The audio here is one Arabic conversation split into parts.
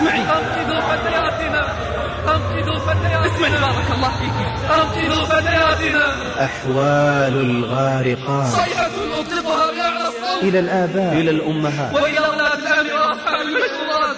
اسمعي. أنقذوا فتياتنا، أنقذوا فتياتنا. اسمعي بارك الله فيك. أنقذوا فتياتنا. أحوال الغارقات. صيحة أطلقها بأعلى الصوت إلى الآباء، إلى الأمهات، وإلى أولاد الأمن وأصحاب المشورات.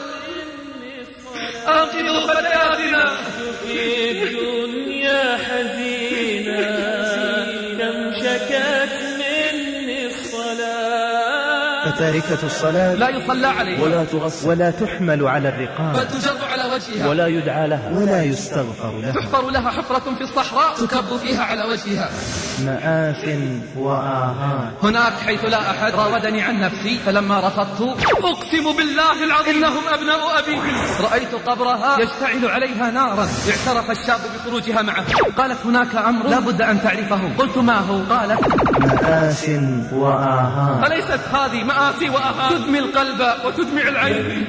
أنقذوا فتياتنا. في الدنيا حزينة كم شكت مني الصلاة، فتاركة الصلاة لا يصلى عليها ولا تغسل ولا تحمل على الرقاب بل تجر على وجهها ولا يدعى لها ولا يستغفر لها. تحفر لها حفرة في الصحراء تكب فيها على وجهها. مآث وآهات. هناك حيث لا أحد راودني عن نفسي فلما رفضت أقسم بالله العظيم إنهم أبناء أبي. رأيت قبرها يشتعل عليها نارا. اعترف الشاب بخروجها معه. قالت هناك أمر لا بد أن تعرفه. قلت ما هو؟ قالت مآث وآهات. أليست هذه مآسي وآهات تدمي القلب وتدمع العين؟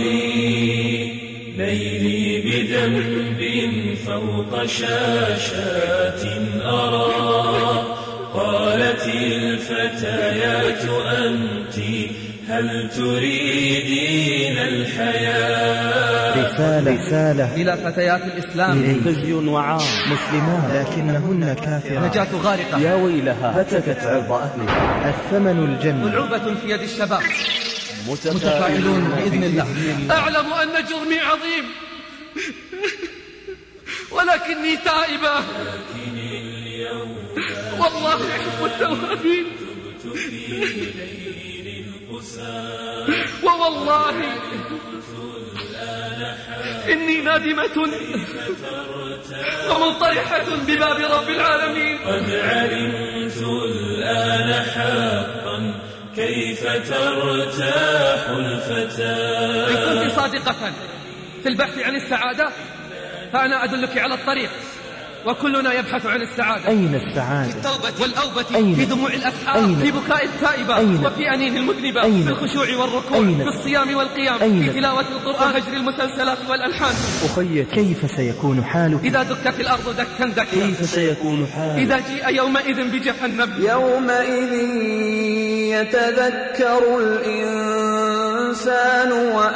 ليلي بذنب فوق شاشات أرى، قالت الفتيات أنت هل تريدين الحياة؟ رسالة إلى فتيات الإسلام. خزي وعار، مسلمات لكنهن كافرات. نجاة غارقة. يا ويلها هتكت عرض أهلها. الثمن الجنة. ملعوبة في يد الشباب متفائلون متفائلون بإذن الله. أعلم أن جرمي عظيم ولكني تائبة، والله أحب التوابين، ووالله إني نادمة ومنطرحة بباب رب العالمين. قد علمت الآن حقا كيف ترتاح الفتاة. إن كنت صادقة في البحث عن السعادة فأنا أدلك على الطريق، وكلنا يبحث عن السعادة. أين السعادة؟ في التوبة والأوبة، أين؟ في دموع الأسحار، أين؟ في بكاء التائبة، أين؟ وفي أنين المذنبة، أين؟ في الخشوع والركوع، أين؟ في الصيام والقيام، أين؟ في تلاوة القرآن، هجر المسلسلات والألحان. أخي كيف سيكون حالك إذا دكت الأرض دكا دكا، كيف سيكون حالك إذا جيء يومئذ بجهنم. يومئذ يتذكر الإنسان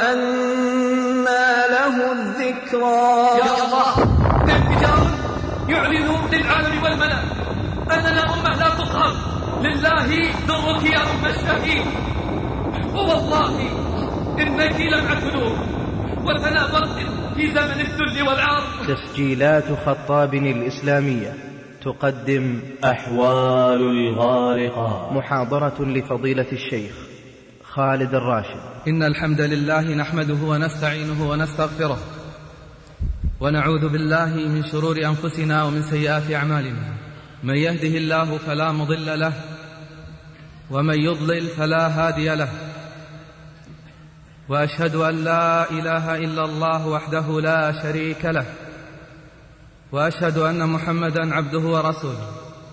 وأنى له الذكرى. يا الله، انفجار يعلن للعالم والملأ أننا أمة لا تقهر، لله درك يا أم الشهيد. ووالله إنك لمعة نور وثنى برق في زمن الذل والعار. تسجيلات خطاب الإسلامية تقدم أحوال الغارقات. محاضرة لفضيلة الشيخ خالد الراشد. إن الحمد لله نحمده ونستعينه ونستغفره، ونعوذ بالله من شرور أنفسنا ومن سيئات أعمالنا. من يهده الله فلا مضل له، ومن يضلل فلا هادي له. وأشهد أن لا إله إلا الله وحده لا شريك له، وأشهد أن محمدا عبده ورسوله.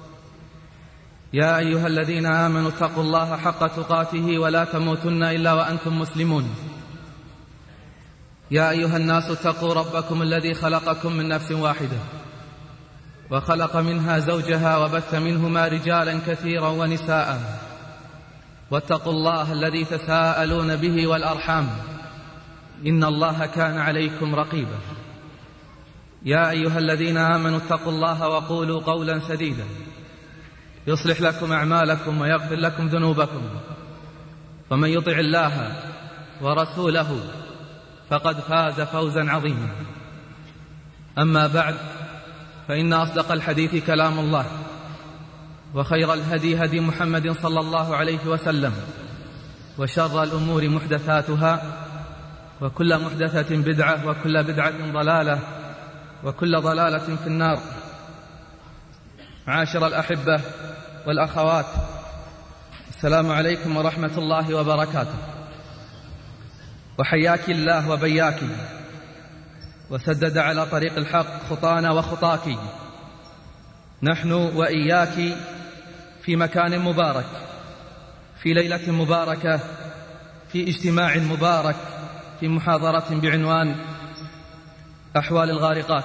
يا أيها الذين آمنوا اتقوا الله حق تقاته ولا تموتن إلا وأنتم مسلمون. يا أيها الناس اتقوا ربكم الذي خلقكم من نفس واحدة، وخلق منها زوجها، وبث منهما رجالا كثيرا ونساء. واتقوا الله الذي تساءلون به والأرحام، إن الله كان عليكم رقيبا. يا أيها الذين آمنوا اتقوا الله وقولوا قولا سديدا يصلح لكم أعمالكم ويغفر لكم ذنوبكم، ومن يطع الله ورسوله فقد فاز فوزا عظيما. أما بعد، فإن أصدق الحديث كلام الله، وخير الهدي هدي محمد صلى الله عليه وسلم، وشر الأمور محدثاتها، وكل محدثة بدعة، وكل بدعة ضلالة، وكل ضلالة في النار. معاشر الأحبة والأخوات، السلام عليكم ورحمة الله وبركاته. وحياك الله وبياك، وسدد على طريق الحق خطانا وخطاك. نحن وإياك في مكان مبارك، في ليلة مباركة، في اجتماع مبارك، في محاضرة بعنوان أحوال الغارقات.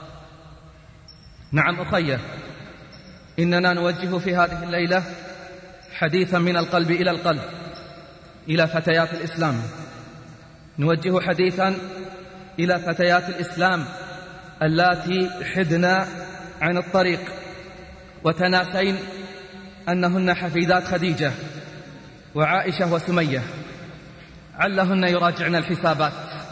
نعم أخيه، إننا نوجه في هذه الليلة حديثا من القلب إلى القلب إلى فتيات الإسلام. نوجه حديثا إلى فتيات الإسلام اللاتي حدن عن الطريق وتناسين أنهن حفيدات خديجة وعائشة وسمية، علهن يراجعن الحسابات.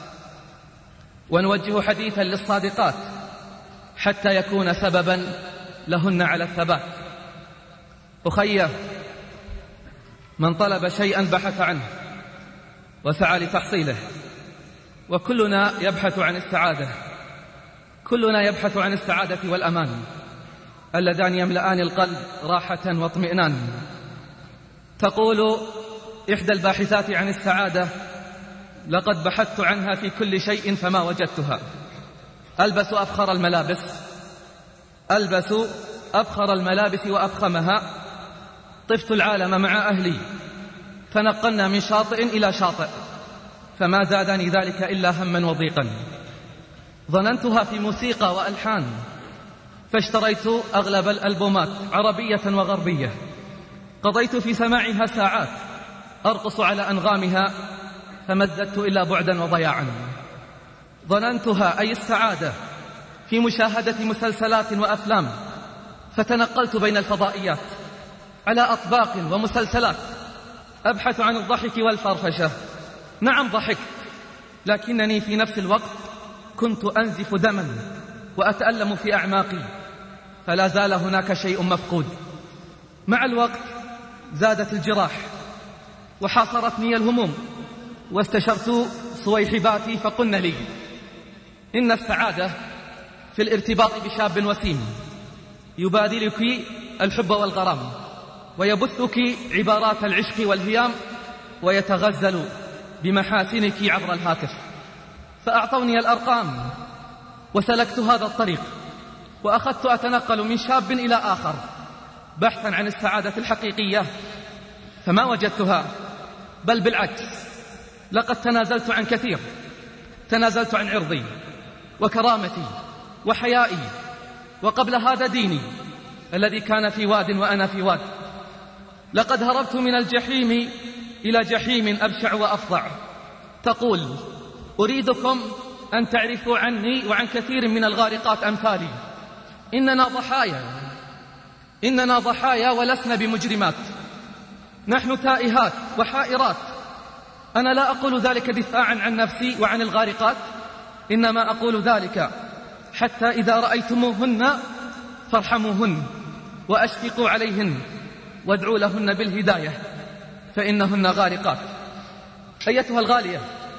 ونوجه حديثا للصادقات حتى يكون سببا لهن على الثبات. أخيه، من طلب شيئا بحث عنه وسعى لتحصيله، وكلنا يبحث عن السعادة، كلنا يبحث عن السعادة والأمان اللذان يملأان القلب راحة واطمئنان. تقول إحدى الباحثات عن السعادة: لقد بحثت عنها في كل شيء فما وجدتها. ألبس أفخر الملابس وأفخمها، طفت العالم مع أهلي، تنقلنا من شاطئ إلى شاطئ، فما زادني ذلك إلا هما وضيقا. ظننتها في موسيقى وألحان، فاشتريت أغلب الألبومات عربية وغربية، قضيت في سماعها ساعات أرقص على أنغامها، فما ازددت إلا بعدا وضياعا. ظننتها أي السعادة في مشاهدة مسلسلات وأفلام، فتنقلت بين الفضائيات على أطباق ومسلسلات أبحث عن الضحك والفرفشة. نعم ضحكت، لكنني في نفس الوقت كنت أنزف دما وأتألم في أعماقي، فلا زال هناك شيء مفقود. مع الوقت زادت الجراح وحاصرتني الهموم، واستشرت صويحباتي فقلن لي: إن السعادة في الارتباط بشاب وسيم يبادلك الحب والغرام، ويبثك عبارات العشق والهيام، ويتغزل بمحاسنك عبر الهاتف. فأعطوني الأرقام وسلكت هذا الطريق، وأخذت أتنقل من شاب إلى آخر بحثا عن السعادة الحقيقية، فما وجدتها، بل بالعكس، لقد تنازلت عن كثير. تنازلت عن عرضي وكرامتي وحيائي، وقبل هذا ديني الذي كان في واد وأنا في واد. لقد هربت من الجحيم إلى جحيم أبشع وأفظع. تقول: أريدكم أن تعرفوا عني وعن كثير من الغارقات أمثالي، إننا ضحايا ولسنا بمجرمات، نحن تائهات وحائرات. أنا لا أقول ذلك دفاعا عن نفسي وعن الغارقات، إنما أقول ذلك حتى إذا رأيتموهن فارحموهن وأشفقوا عليهن وادعوا لهن بالهداية، فإنهن غارقات. أيتها الغالية،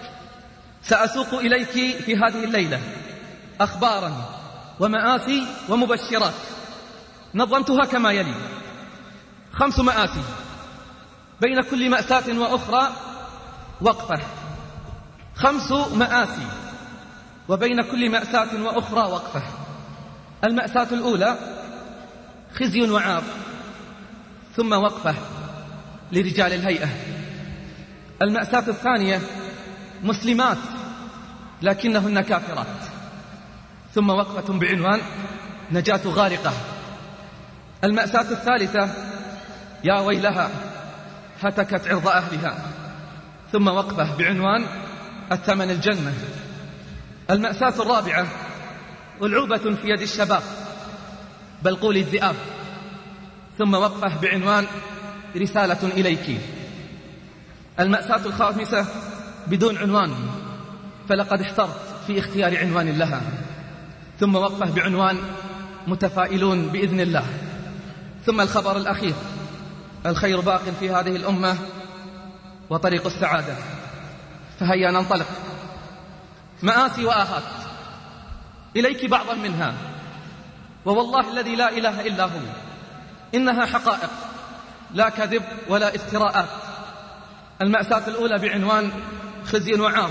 سأسوق إليك في هذه الليلة أخبارا ومآسي ومبشرات، نظمتها كما يلي: 5 مآسي، بين كل مأساة وأخرى وقفة. 5 مآسي وبين كل مأساة وأخرى وقفة. المأساة الأولى: خزي وعار، ثم وقفة لرجال الهيئة. المأساة الثانية: مسلمات لكنهن كافرات، ثم وقفة بعنوان نجاة غارقة. المأساة الثالثة: يا ويلها هتكت عرض أهلها، ثم وقفة بعنوان الثمن الجنة. المأساة الرابعة: ألعوبة في يد الشباب، بل قولي الذئاب، ثم وقفة بعنوان رسالة إليك. المأساة الخامسة بدون عنوان، فلقد احترت في اختيار عنوان لها، ثم وقفة بعنوان متفائلون بإذن الله. ثم الخبر الأخير: الخير باق في هذه الأمة وطريق السعادة. فهيا ننطلق. مآسي وآهات، إليك بعضا منها، ووالله الذي لا إله إلا هو إنها حقائق لا كذب ولا افتراءات. المأساة الأولى بعنوان خزي وعار.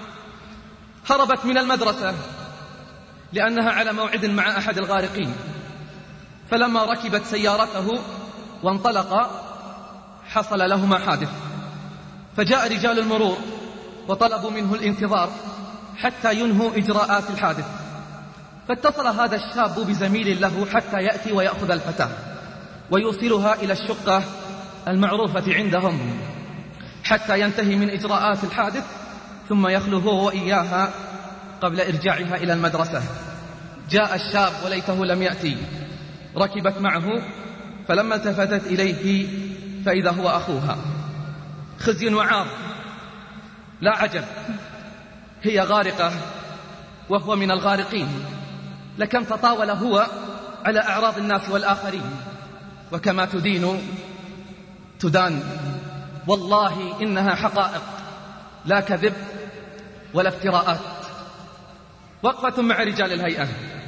هربت من المدرسة لأنها على موعد مع أحد الغارقين، فلما ركبت سيارته وانطلق حصل لهما حادث، فجاء رجال المرور وطلبوا منه الانتظار حتى ينهوا إجراءات الحادث. فاتصل هذا الشاب بزميل له حتى يأتي ويأخذ الفتاة ويوصلها إلى الشقة المعروفة عندهم حتى ينتهي من إجراءات الحادث، ثم يخلو هو وإياها قبل إرجاعها إلى المدرسة. جاء الشاب وليته لم يأتي، ركبت معه، فلما التفتت إليه فإذا هو أخوها. خزي وعار، لا عجب، هي غارقة وهو من الغارقين. لكم تطاول هو على أعراض الناس والآخرين، وكما تدين تدان. والله إنها حقائق لا كذب ولا افتراءات. وقفة مع رجال الهيئة.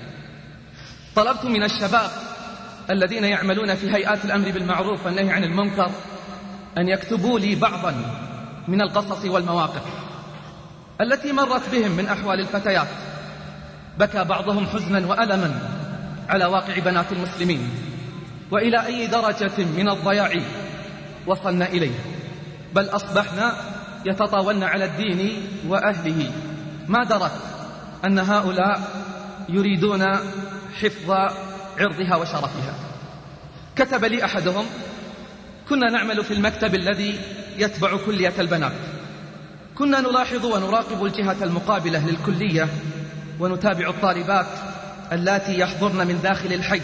طلبت من الشباب الذين يعملون في هيئات الأمر بالمعروف والنهي عن المنكر أن يكتبوا لي بعضا من القصص والمواقف التي مرت بهم من أحوال الفتيات. بكى بعضهم حزنا وألما على واقع بنات المسلمين، وإلى أي درجة من الضياع وصلنا إليه، بل أصبحنا يتطاولن على الدين وأهله. ما درت أن هؤلاء يريدون حفظ عرضها وشرفها. كتب لي أحدهم: كنا نعمل في المكتب الذي يتبع كلية البنات، كنا نلاحظ ونراقب الجهة المقابلة للكلية، ونتابع الطالبات اللاتي يحضرن من داخل الحي،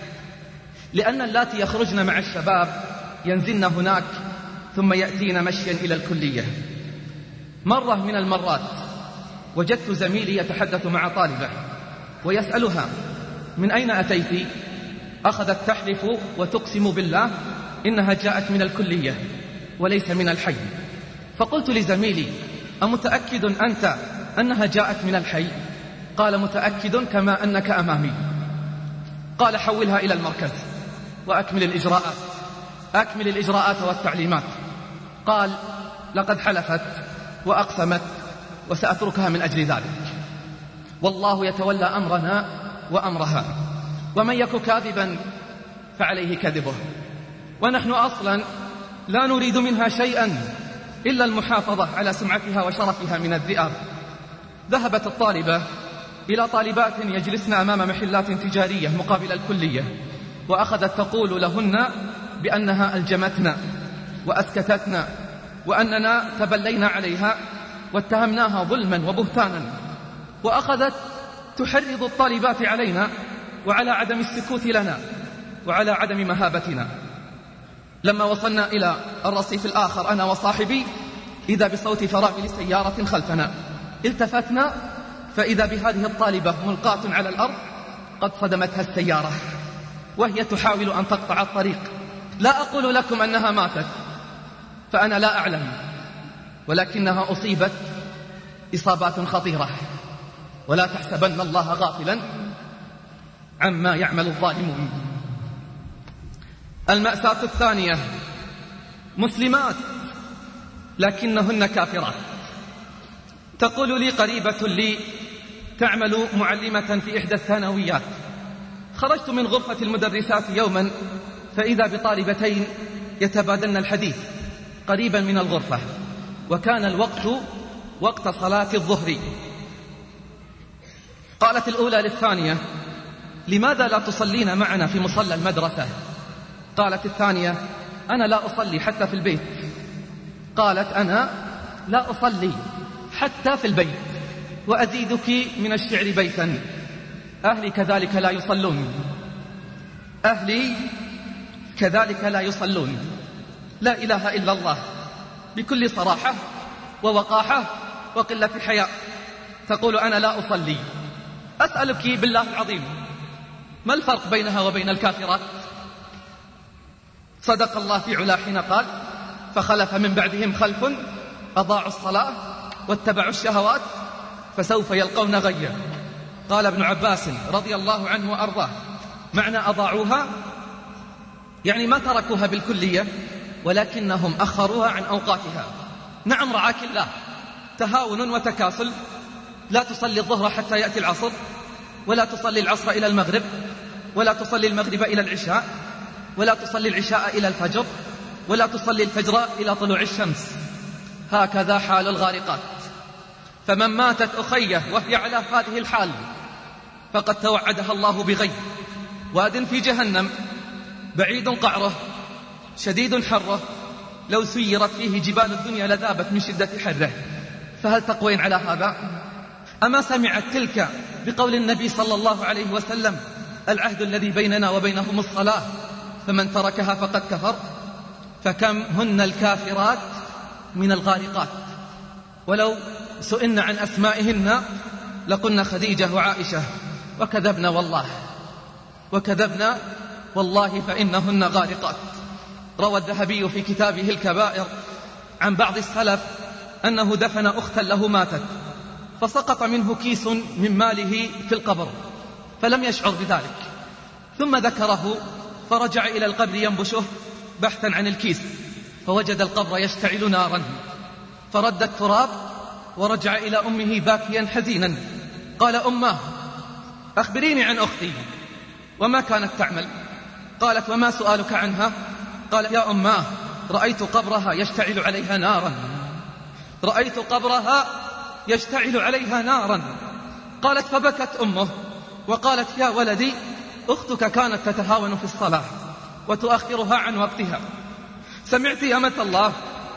لأن اللاتي يخرجن مع الشباب ينزلن هناك ثم يأتين مشيا إلى الكلية. مرة من المرات وجدت زميلي يتحدث مع طالبة ويسألها: من أين أتيت؟ أخذت تحلف وتقسم بالله إنها جاءت من الكلية وليس من الحي. فقلت لزميلي: أمتأكد أنت أنها جاءت من الحي؟ قال: متأكد كما أنك أمامي. قال: حولها إلى المركز وأكمل الإجراءات. أكمل الإجراءات والتعليمات. قال: لقد حلفت وأقسمت وسأتركها من أجل ذلك. والله يتولى أمرنا وأمرها، ومن يك كاذبا فعليه كذبه. ونحن أصلا لا نريد منها شيئا إلا المحافظة على سمعتها وشرفها من الذئاب. ذهبت الطالبة إلى طالبات يجلسن أمام محلات تجارية مقابل الكلية، وأخذت تقول لهن بأنها ألجمتنا وأسكتتنا، وأننا تبلينا عليها واتهمناها ظلما وبهتانا، وأخذت تحرض الطالبات علينا وعلى عدم السكوت لنا وعلى عدم مهابتنا. لما وصلنا إلى الرصيف الآخر أنا وصاحبي، إذا بصوت فرامل سيارة خلفنا. التفتنا فإذا بهذه الطالبة ملقاة على الأرض قد صدمتها السيارة وهي تحاول أن تقطع الطريق. لا أقول لكم أنها ماتت، فأنا لا أعلم، ولكنها أصيبت إصابات خطيرة. ولا تحسبن الله غافلا عما يعمل الظالمون. المأساة الثانية: مسلمات لكنهن كافرات. تقول لي قريبة لي تعمل معلمة في إحدى الثانويات: خرجت من غرفة المدرسات يوما فإذا بطالبتين يتبادلن الحديث قريبا من الغرفة، وكان الوقت وقت صلاة الظهر. قالت الأولى للثانية: لماذا لا تصلين معنا في مصلى المدرسة؟ قالت الثانية: أنا لا أصلي حتى في البيت. قالت: أنا لا أصلي حتى في البيت، وأزيدك من الشعر بيتا: أهلي كذلك لا يصلون، أهلي كذلك لا يصلون. لا إله إلا الله، بكل صراحة ووقاحة وقلة حياء تقول: أنا لا أصلي. أسألك بالله العظيم، ما الفرق بينها وبين الكافرات؟ صدق الله في علا حين قال: فخلف من بعدهم خلف أضاعوا الصلاة واتبعوا الشهوات فسوف يلقون غيا. قال ابن عباس رضي الله عنه وأرضاه: معنى أضاعوها يعني ما تركوها بالكلية، ولكنهم أخروها عن أوقاتها. نعم رعاك الله، تهاون وتكاسل. لا تصلي الظهر حتى يأتي العصر، ولا تصلي العصر إلى المغرب، ولا تصلي المغرب إلى العشاء، ولا تصلي العشاء إلى الفجر، ولا تصلي الفجر إلى طلوع الشمس. هكذا حال الغارقات. فمن ماتت أخيه وهي على هذه الحال فقد توعدها الله بغي. واد في جهنم بعيد قعره شديد حره، لو سيرت فيه جبال الدنيا لذابت من شدة حره. فهل تقوين على هذا؟ أما سمعت تلك بقول النبي صلى الله عليه وسلم: العهد الذي بيننا وبينهم الصلاة فمن تركها فقد كفر؟ فكم هن الكافرات من الغارقات، ولو سئلنا عن أسمائهن لقلنا خديجة وعائشة، وكذبنا والله فإنهن غارقات. روى الذهبي في كتابه الكبائر عن بعض السلف أنه دفن أختا له ماتت، فسقط منه كيس من ماله في القبر فلم يشعر بذلك، ثم ذكره فرجع إلى القبر ينبشه بحثا عن الكيس، فوجد القبر يشتعل نارا، فرد التراب ورجع إلى أمه باكيا حزينا. قال: أماه أخبريني عن أختي، وما كانت تعمل؟ قالت: وما سؤالك عنها؟ قال: يا أماه رأيت قبرها يشتعل عليها نارا، رأيت قبرها يشتعل عليها نارا. قالت: فبكت أمه وقالت: يا ولدي أختك كانت تتهاون في الصلاة وتؤخرها عن وقتها. سمعت يا أمة الله؟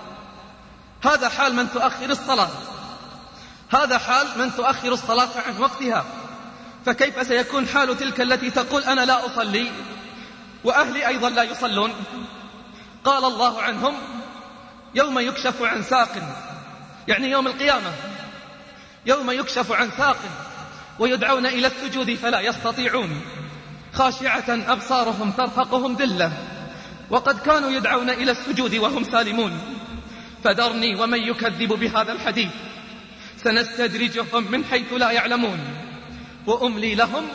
هذا حال من تؤخر الصلاة، هذا حال من تؤخر الصلاة عن وقتها، فكيف سيكون حال تلك التي تقول أنا لا أصلي وأهلي أيضا لا يصلون؟ قال الله عنهم: يوم يكشف عن ساق، يعني يوم القيامة، يوم يكشف عن ساق ويدعون إلى السجود فلا يستطيعون، خاشعة أبصارهم ترهقهم ذلة وقد كانوا يدعون إلى السجود وهم سالمون. فذرني ومن يكذب بهذا الحديث سنستدرجهم من حيث لا يعلمون وأملي لهم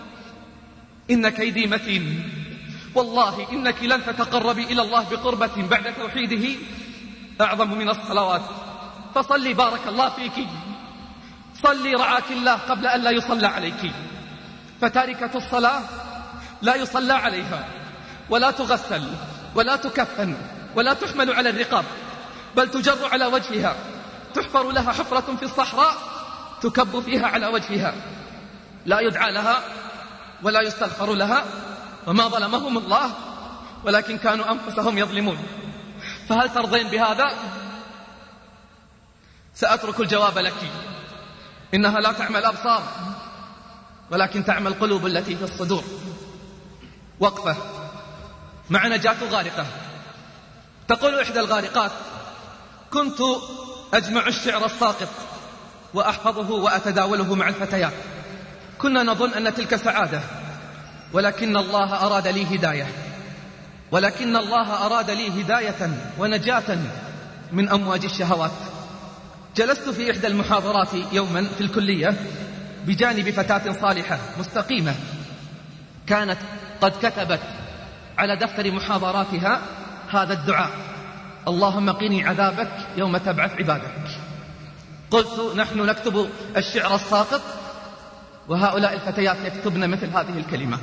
إن كيدي متين. والله إنك لن تتقربي إلى الله بقربة بعد توحيده أعظم من الصلوات، فصلي بارك الله فيك، صلي رعاك الله قبل أن لا يصلى عليك. فتاركة الصلاة لا يصلى عليها ولا تغسل ولا تكفن ولا تحمل على الرقاب، بل تجر على وجهها، تحفر لها حفرة في الصحراء تكب فيها على وجهها، لا يدعى لها ولا يستغفر لها، وما ظلمهم الله ولكن كانوا أنفسهم يظلمون. فهل ترضين بهذا؟ سأترك الجواب لك. إنها لا تعمى الأبصار ولكن تعمى القلوب التي في الصدور. وقفة مع نجاة غارقة. تقول إحدى الغارقات: كنت أجمع الشعر الساقط وأحفظه وأتداوله مع الفتيات، كنا نظن أن تلك سعادة، ولكن الله أراد لي هداية ونجاة من أمواج الشهوات. جلست في إحدى المحاضرات يوما في الكلية بجانب فتاة صالحة مستقيمة، كانت قد كتبت على دفتر محاضراتها هذا الدعاء: اللهم قني عذابك يوم تبعث عبادك. قلت: نحن نكتب الشعر الساقط وهؤلاء الفتيات يكتبن مثل هذه الكلمات.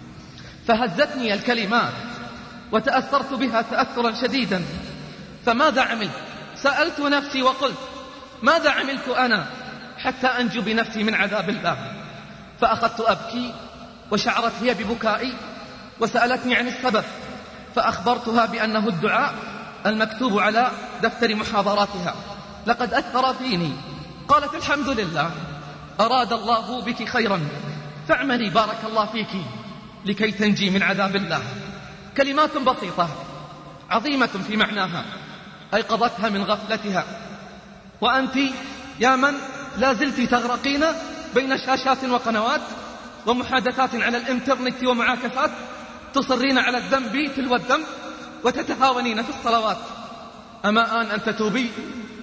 فهزتني الكلمات وتأثرت بها تأثرا شديدا. فماذا عملت؟ سألت نفسي وقلت: ماذا عملت أنا حتى أنجو بنفسي من عذاب الله؟ فأخذت أبكي وشعرت هي ببكائي وسألتني عن السبب، فأخبرتها بأنه الدعاء المكتوب على دفتر محاضراتها لقد أثر فيني. قالت: الحمد لله، أراد الله بك خيرا، فاعملي بارك الله فيك لكي تنجي من عذاب الله. كلمات بسيطة عظيمة في معناها أيقظتها من غفلتها. وأنت يا من لا زلت تغرقين بين شاشات وقنوات ومحادثات على الإنترنت ومعاكسات، تصرين على الذنب تلو الذنب وتتهاونين في الصلوات، أما آن أن تتوبي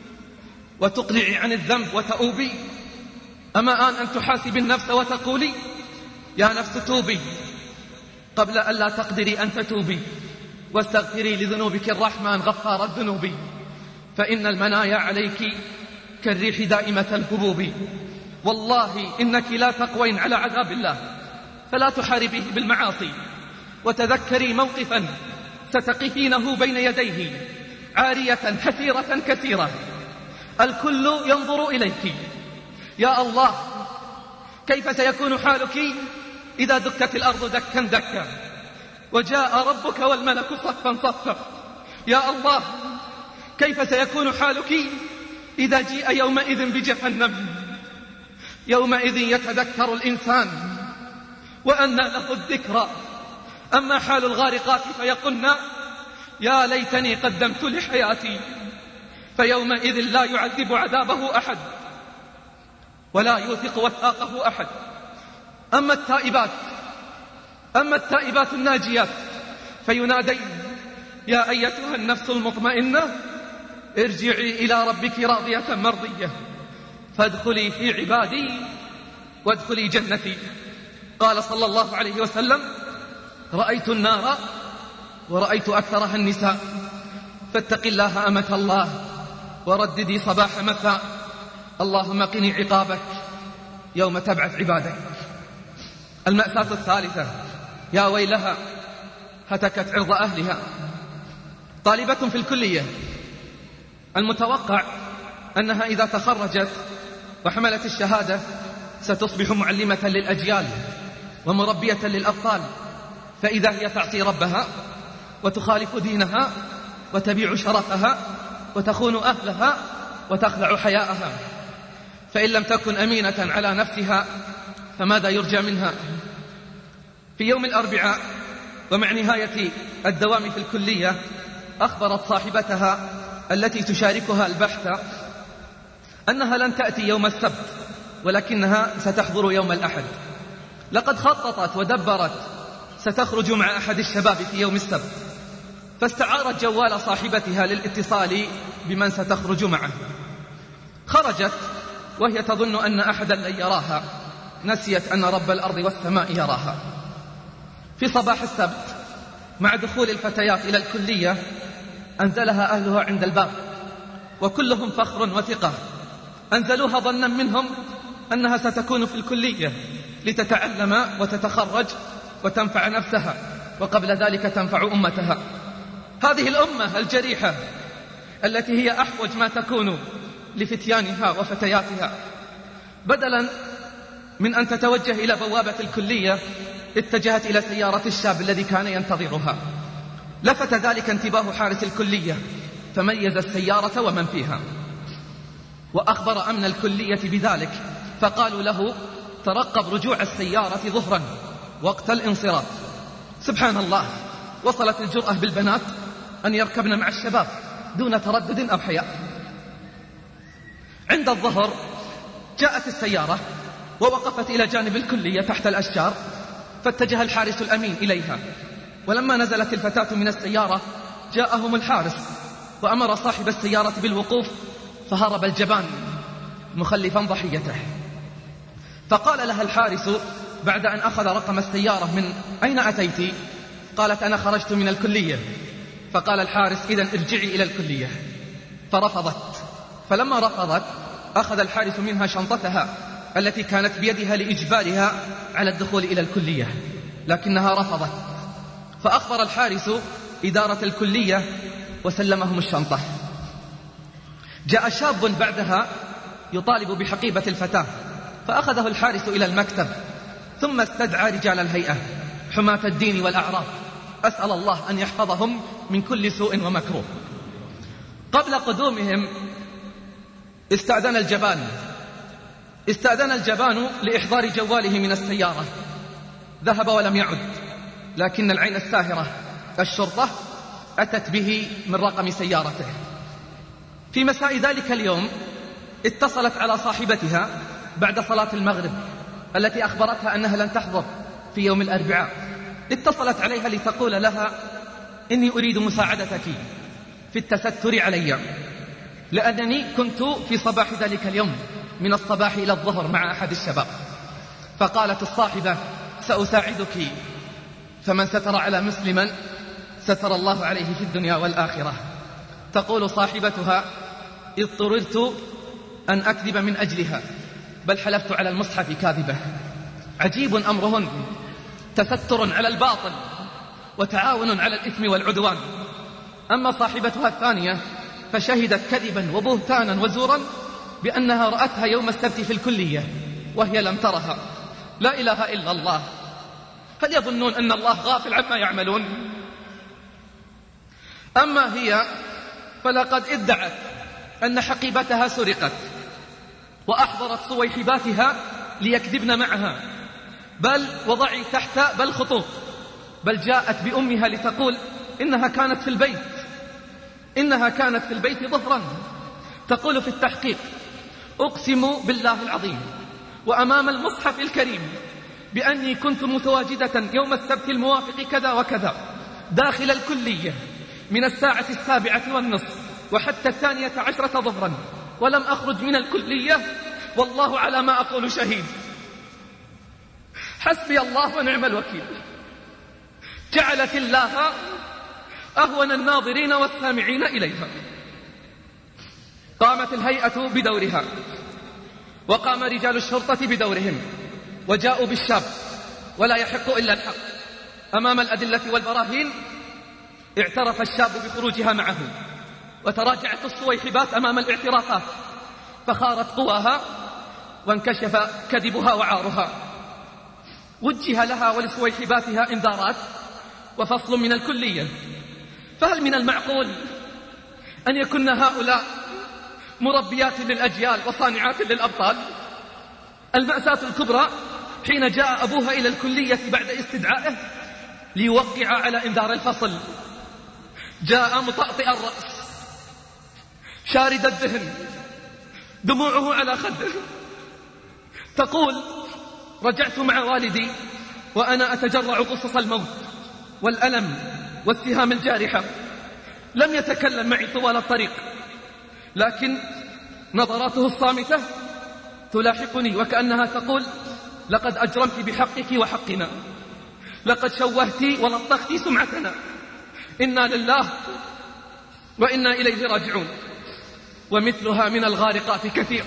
وتقلعي عن الذنب وتؤوبي؟ أما آن أن تحاسبي النفس وتقولي: يا نفس توبي قبل أن لا تقدري أن تتوبي، واستغفري لذنوبك الرحمن غفار الذنوب، فإن المنايا عليك كالريح دائمة الهبوب. والله إنك لا تقوين على عذاب الله، فلا تحاربيه بالمعاصي، وتذكري موقفا ستقفينه بين يديه عارية حسيرة كثيرة، الكل ينظر إليك. يا الله، كيف سيكون حالك إذا دكت الأرض دكا دكا وجاء ربك والملك صفا صفا؟ يا الله، كيف سيكون حالك إذا جيء يومئذ بجهنم؟ يومئذ يتذكر الإنسان وأنى له الذكرى. أما حال الغارقات فيقولن يا ليتني قدمت لحياتي، فيومئذ لا يعذب عذابه أحد ولا يوثق وثاقه أحد. أما التائبات الناجيات فينادين يا أيتها النفس المطمئنة ارجعي إلى ربك راضية مرضية فادخلي في عبادي وادخلي جنتي. قال صلى الله عليه وسلم رأيت النار ورأيت أكثرها النساء، فاتق الله أمة الله ورددي صباح مساء، اللهم قني عقابك يوم تبعث عبادك. المأساة الثالثة يا ويلها هتكت عرض أهلها. طالبة في الكلية المتوقع أنها إذا تخرجت وحملت الشهادة ستصبح معلمة للأجيال ومربية للأطفال، فإذا هي تعصي ربها وتخالف دينها وتبيع شرفها وتخون أهلها وتخلع حياءها. فإن لم تكن أمينة على نفسها فماذا يرجى منها؟ في يوم الأربعاء ومع نهاية الدوام في الكلية أخبرت صاحبتها التي تشاركها البحث أنها لن تأتي يوم السبت ولكنها ستحضر يوم الأحد. لقد خططت ودبرت ستخرج مع أحد الشباب في يوم السبت، فاستعارت جوال صاحبتها للاتصال بمن ستخرج معه. خرجت وهي تظن أن أحدا لن يراها، نسيت أن رب الأرض والسماء يراها. في صباح السبت مع دخول الفتيات إلى الكلية أنزلها أهلها عند الباب وكلهم فخر وثقة. أنزلوها ظنا منهم أنها ستكون في الكلية لتتعلم وتتخرج وتنفع نفسها وقبل ذلك تنفع أمتها. هذه الأمة الجريحة التي هي أحوج ما تكون لفتيانها وفتياتها، بدلا من أن تتوجه إلى بوابة الكلية اتجهت إلى سيارة الشاب الذي كان ينتظرها. لفت ذلك انتباه حارس الكلية فميز السيارة ومن فيها، وأخبر أمن الكلية بذلك فقالوا له ترقب رجوع السيارة ظهرا وقت الانصراف. سبحان الله، وصلت الجرأة بالبنات أن يركبن مع الشباب دون تردد أو حياء. عند الظهر جاءت السيارة ووقفت إلى جانب الكلية تحت الأشجار، فاتجه الحارس الأمين إليها، ولما نزلت الفتاة من السيارة جاءهم الحارس وأمر صاحب السيارة بالوقوف، فهرب الجبان مخلفا ضحيته. فقال لها الحارس بعد أن أخذ رقم السيارة من أين أتيت؟ قالت أنا خرجت من الكلية. فقال الحارس إذن ارجعي إلى الكلية. فرفضت، فلما رفضت أخذ الحارس منها شنطتها التي كانت بيدها لإجبارها على الدخول إلى الكلية، لكنها رفضت. فأخبر الحارس إدارة الكلية وسلمهم الشنطة. جاء شاب بعدها يطالب بحقيبة الفتاة، فأخذه الحارس إلى المكتب، ثم استدعى رجال الهيئة حماة الدين والأعراف، أسأل الله أن يحفظهم من كل سوء ومكروه. قبل قدومهم استأذن الجبان لإحضار جواله من السيارة. ذهب ولم يعد، لكن العين الساهرة الشرطة أتت به من رقم سيارته. في مساء ذلك اليوم اتصلت على صاحبتها بعد صلاة المغرب التي أخبرتها أنها لن تحضر في يوم الأربعاء. اتصلت عليها لتقول لها إني أريد مساعدتك في التستر علي، لأنني كنت في صباح ذلك اليوم من الصباح إلى الظهر مع أحد الشباب. فقالت الصاحبة سأساعدك، فمن ستر على مسلما ستر الله عليه في الدنيا والآخرة. تقول صاحبتها اضطررت أن أكذب من أجلها، بل حلفت على المصحف كاذبة. عجيب أمرهن، تستر على الباطل وتعاون على الإثم والعدوان. أما صاحبتها الثانية فشهدت كذبا وبهتانا وزورا بأنها رأتها يوم السبت في الكلية وهي لم ترها. لا إله إلا الله، هل يظنون أن الله غافل عما يعملون؟ أما هي فلقد ادعت أن حقيبتها سرقت، وأحضرت صويحباتها ليكذبن معها، بل وضعي تحت بل خطوط، بل جاءت بأمها لتقول إنها كانت في البيت ظهرا. تقول في التحقيق: أقسم بالله العظيم وأمام المصحف الكريم بأني كنت متواجدة يوم السبت الموافق كذا وكذا داخل الكلية من الساعة 7:30 وحتى 12 ظهرا، ولم أخرج من الكلية، والله على ما أقول شهيد. حسبي الله ونعم الوكيل. جعلت الله أهون الناظرين والسامعين إليها. قامت الهيئة بدورها، وقام رجال الشرطة بدورهم، وجاءوا بالشاب، ولا يحق إلا الحق. أمام الأدلة والبراهين اعترف الشاب بخروجها معه، وتراجعت الصويحبات أمام الاعترافات، فخارت قواها وانكشف كذبها وعارها. وجه لها ولصويحباتها إنذارات وفصل من الكلية. فهل من المعقول أن يكن هؤلاء مربيات للأجيال وصانعات للأبطال؟ المأساة الكبرى حين جاء أبوها إلى الكلية بعد استدعائه ليوقع على إنذار الفصل. جاء مطأطئ الرأس، شارد الذهن، دموعه على خده. تقول: رجعت مع والدي وأنا أتجرع قصص الموت والألم والسهام الجارحة. لم يتكلم معي طوال الطريق، لكن نظراته الصامتة تلاحقني، وكأنها تقول: لقد أجرمت بحقك وحقنا، لقد شوهت ولطخت سمعتنا، إنا لله وإنا إليه راجعون. ومثلها من الغارقات كثير.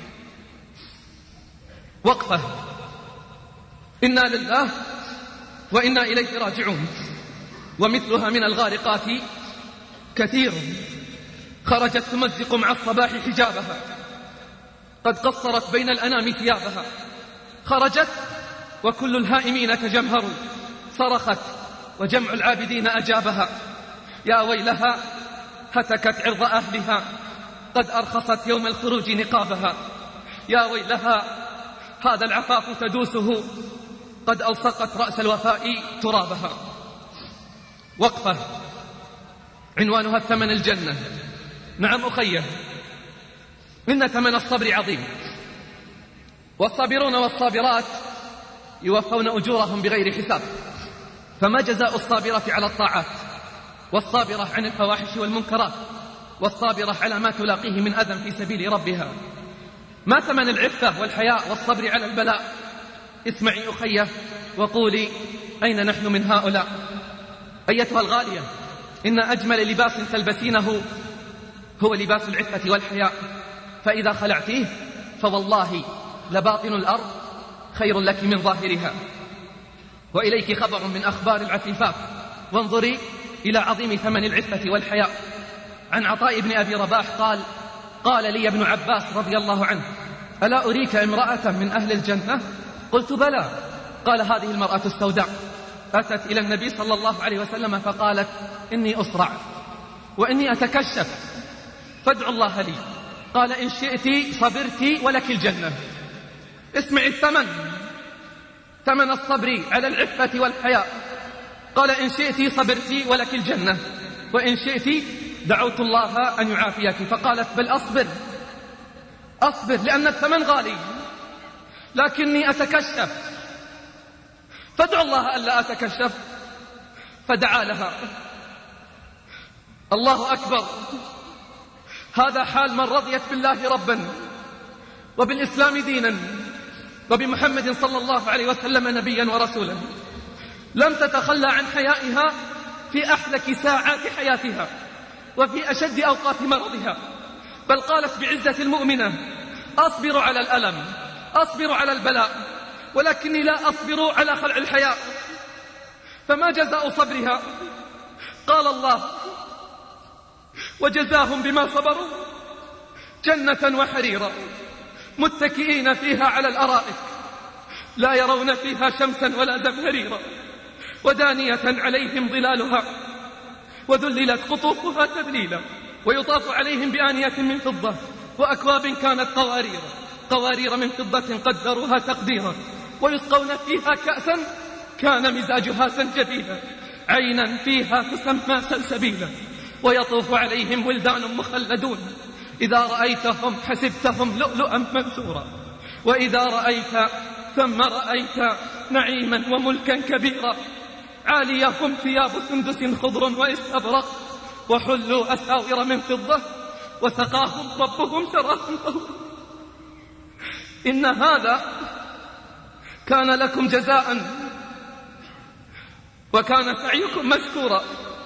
وقفة. إنا لله وإنا إليه راجعون. ومثلها من الغارقات كثير. خرجت تمزق مع الصباح حجابها، قد قصرت بين الأنام ثيابها. خرجت وكل الهائمين تجمهروا، صرخت وجمع العابدين أجابها. يا ويلها هتكت عرض أهلها، قد أرخصت يوم الخروج نقابها. يا ويلها هذا العفاف تدوسه، قد ألصقت رأس الوفاء ترابها. وقفة. عنوانها: الثمن الجنة. نعم أخيه، إن ثمن الصبر عظيم، والصابرون والصابرات يوفون أجورهم بغير حساب. فما جزاء الصابرة على الطاعات، والصابرة عن الفواحش والمنكرات، والصابرة على ما تلاقيه من أذى في سبيل ربها؟ ما ثمن العفة والحياء والصبر على البلاء؟ اسمعي أخيه وقولي: أين نحن من هؤلاء؟ أيتها الغالية، إن أجمل لباس تلبسينه هو لباس العفة والحياء، فإذا خلعتيه فوالله لباطن الأرض خير لك من ظاهرها. وإليك خبر من أخبار العفيفات، وانظري إلى عظيم ثمن العفة والحياء. عن عطاء بن أبي رباح قال: قال لي ابن عباس رضي الله عنه: ألا أريك امرأة من أهل الجنة؟ قلت: بلى. قال: هذه المرأة السوداء أتت إلى النبي صلى الله عليه وسلم فقالت: إني أسرع وإني أتكشف، فادعوا الله لي. قال: إن شئت صبرت ولك الجنة. اسمع الثمن، ثمن الصبر على العفة والحياء. قال: إن شئت صبرت ولك الجنة، وإن شئت دعوت الله أن يعافيك. فقالت: بل أصبر لأن الثمن غالي، لكني أتكشف، فادعوا الله ألا أتكشف. فدعا لها. الله أكبر. هذا حال من رضيت بالله ربا، وبالإسلام دينا، وبمحمد صلى الله عليه وسلم نبيا ورسولا. لم تتخلى عن حيائها في أحلك ساعات حياتها وفي أشد أوقات مرضها، بل قالت بعزة المؤمنة: أصبر على الألم، أصبر على البلاء، ولكني لا أصبر على خلع الحياء. فما جزاء صبرها؟ قال الله: وجزاهم بما صبروا جنة وحريرا متكئين فيها على الأرائك لا يرون فيها شمسا ولا زمهريرا، ودانية عليهم ظلالها وذللت قطوفها تذليلا، ويطاف عليهم بآنية من فضة وأكواب كانت قوارير. قوارير من فضة قدروها تقديرا، ويسقون فيها كأسا كان مزاجها زنجبيلا، عينا فيها تسمى سلسبيلا، ويطوف عليهم ولدان مخلدون، إذا رأيتهم حسبتهم لؤلؤا منثورا، وإذا رأيت ثم رأيت نعيما وملكا كبيرا، عاليهم ثياب سندس خضر واستبرق، وحلوا أساور من فضة، وسقاهم ربهم شرابا طهورا. إن هذا كان لكم جزاء وكان سعيكم مشكورا.